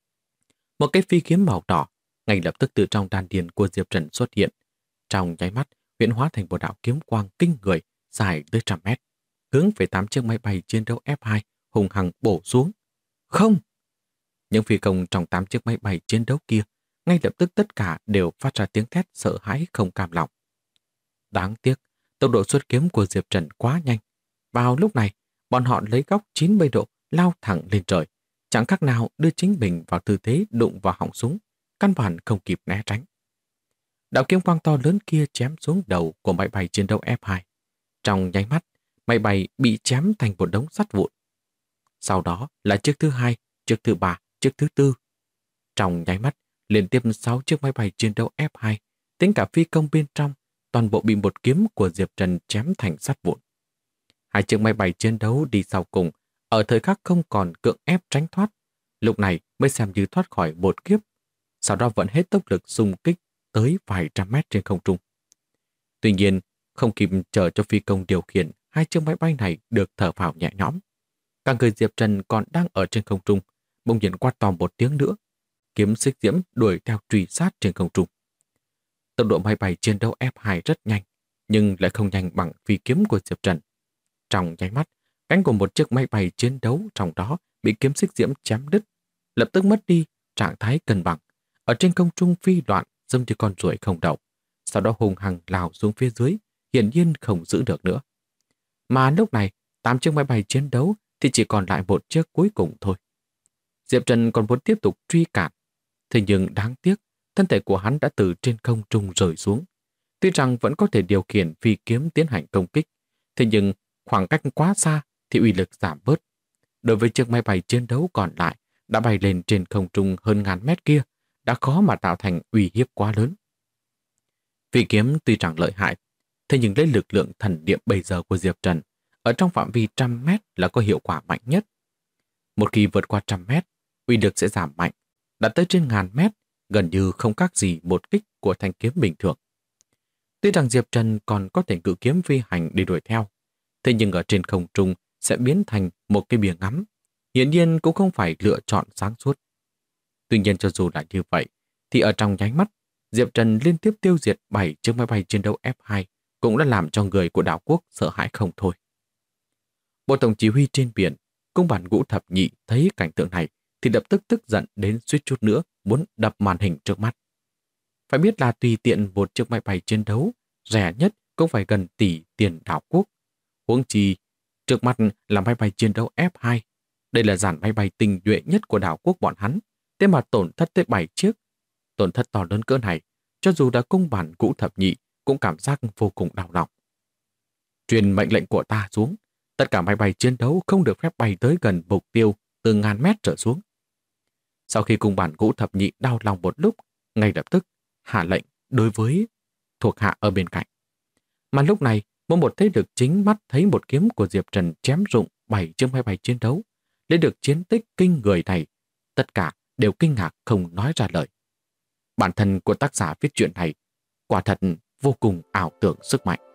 Một cái phi kiếm màu đỏ ngay lập tức từ trong đan điền của Diệp Trần xuất hiện. Trong nháy mắt, huyễn hóa thành một đạo kiếm quang kinh người dài tới 100 mét, hướng về 8 chiếc máy bay chiến đấu F2 hùng hăng bổ xuống. Không! Những phi công trong 8 chiếc máy bay chiến đấu kia ngay lập tức tất cả đều phát ra tiếng thét sợ hãi không cam lòng. Đáng tiếc, tốc độ xuất kiếm của Diệp Trần quá nhanh. Vào lúc này, bọn họ lấy góc 90 độ lao thẳng lên trời, chẳng khác nào đưa chính mình vào tư thế đụng vào họng súng, căn bản không kịp né tránh. Đạo kiếm quang to lớn kia chém xuống đầu của máy bay chiến đấu F2. Trong nháy mắt, máy bay bị chém thành một đống sắt vụn. Sau đó là chiếc thứ 2, chiếc thứ 3, chiếc thứ 4. Trong nháy mắt, liên tiếp 6 chiếc máy bay chiến đấu F2, tính cả phi công bên trong, toàn bộ bị một kiếm của Diệp Trần chém thành sắt vụn. Hai chiếc máy bay chiến đấu đi sau cùng, ở thời khắc không còn cưỡng ép tránh thoát, lúc này mới xem như thoát khỏi một kiếp, sau đó vẫn hết tốc lực xung kích tới vài trăm mét trên không trung. Tuy nhiên, không kịp chờ cho phi công điều khiển hai chiếc máy bay này được thở phào nhẹ nhõm. Cả người Diệp Trần còn đang ở trên không trung, bỗng nhiên quát to một tiếng nữa, kiếm xích diễm đuổi theo truy sát trên không trung. Tốc độ máy bay chiến đấu F2 rất nhanh, nhưng lại không nhanh bằng phi kiếm của Diệp Trần. Trong nháy mắt, cánh của một chiếc máy bay chiến đấu trong đó bị kiếm xích diễm chém đứt, lập tức mất đi trạng thái cân bằng, ở trên không trung phi loạn giống như con ruồi không đầu, sau đó hùng hăng lao xuống phía dưới, hiển nhiên không giữ được nữa. Mà lúc này, 8 chiếc máy bay chiến đấu thì chỉ còn lại một chiếc cuối cùng thôi. Diệp Trần còn muốn tiếp tục truy cản, thế nhưng đáng tiếc, thân thể của hắn đã từ trên không trung rơi xuống. Tuy rằng vẫn có thể điều khiển phi kiếm tiến hành công kích, thế nhưng khoảng cách quá xa thì uy lực giảm bớt. Đối với chiếc máy bay chiến đấu còn lại đã bay lên trên không trung hơn ngàn mét kia, đã khó mà tạo thành uy hiếp quá lớn. Phi kiếm tuy rằng lợi hại, thế nhưng lấy lực lượng thần niệm bây giờ của Diệp Trần, ở trong phạm vi 100 mét là có hiệu quả mạnh nhất. Một khi vượt qua 100 mét, uy lực sẽ giảm mạnh, đạt tới trên ngàn mét, gần như không khác gì một kích của thanh kiếm bình thường. Tuy rằng Diệp Trần còn có thể cự kiếm phi hành để đuổi theo, thế nhưng ở trên không trung sẽ biến thành một cái bìa ngắm, hiển nhiên cũng không phải lựa chọn sáng suốt. Tuy nhiên cho dù là như vậy, thì ở trong nháy mắt, Diệp Trần liên tiếp tiêu diệt 7 chiếc máy bay chiến đấu F2 cũng đã làm cho người của đảo quốc sợ hãi không thôi. Bộ tổng chỉ huy trên biển, cung bản Ngũ Thập Nhị thấy cảnh tượng này thì lập tức tức giận đến suýt chút nữa muốn đập màn hình trước mắt. Phải biết là tùy tiện một chiếc máy bay chiến đấu, rẻ nhất cũng phải gần tỷ tiền đảo quốc. Huống chi, trước mặt là máy bay chiến đấu F2. Đây là dàn máy bay tinh nhuệ nhất của đảo quốc bọn hắn, thế mà tổn thất tới 7 chiếc. Tổn thất to lớn cỡ này, cho dù đã cung bản Ngũ Thập Nhị cũng cảm giác vô cùng đau lòng. Truyền mệnh lệnh của ta xuống, tất cả máy bay chiến đấu không được phép bay tới gần mục tiêu từ ngàn mét trở xuống. Sau khi cung bản Ngũ Thập Nhị đau lòng một lúc, ngay lập tức hạ lệnh đối với thuộc hạ ở bên cạnh. Mà lúc này, một thế lực chính mắt thấy một kiếm của Diệp Trần chém rụng 7 chiếc máy bay chiến đấu, lấy được chiến tích kinh người này, tất cả đều kinh ngạc không nói ra lời. Bản thân của tác giả viết truyện này quả thật vô cùng ảo tưởng sức mạnh.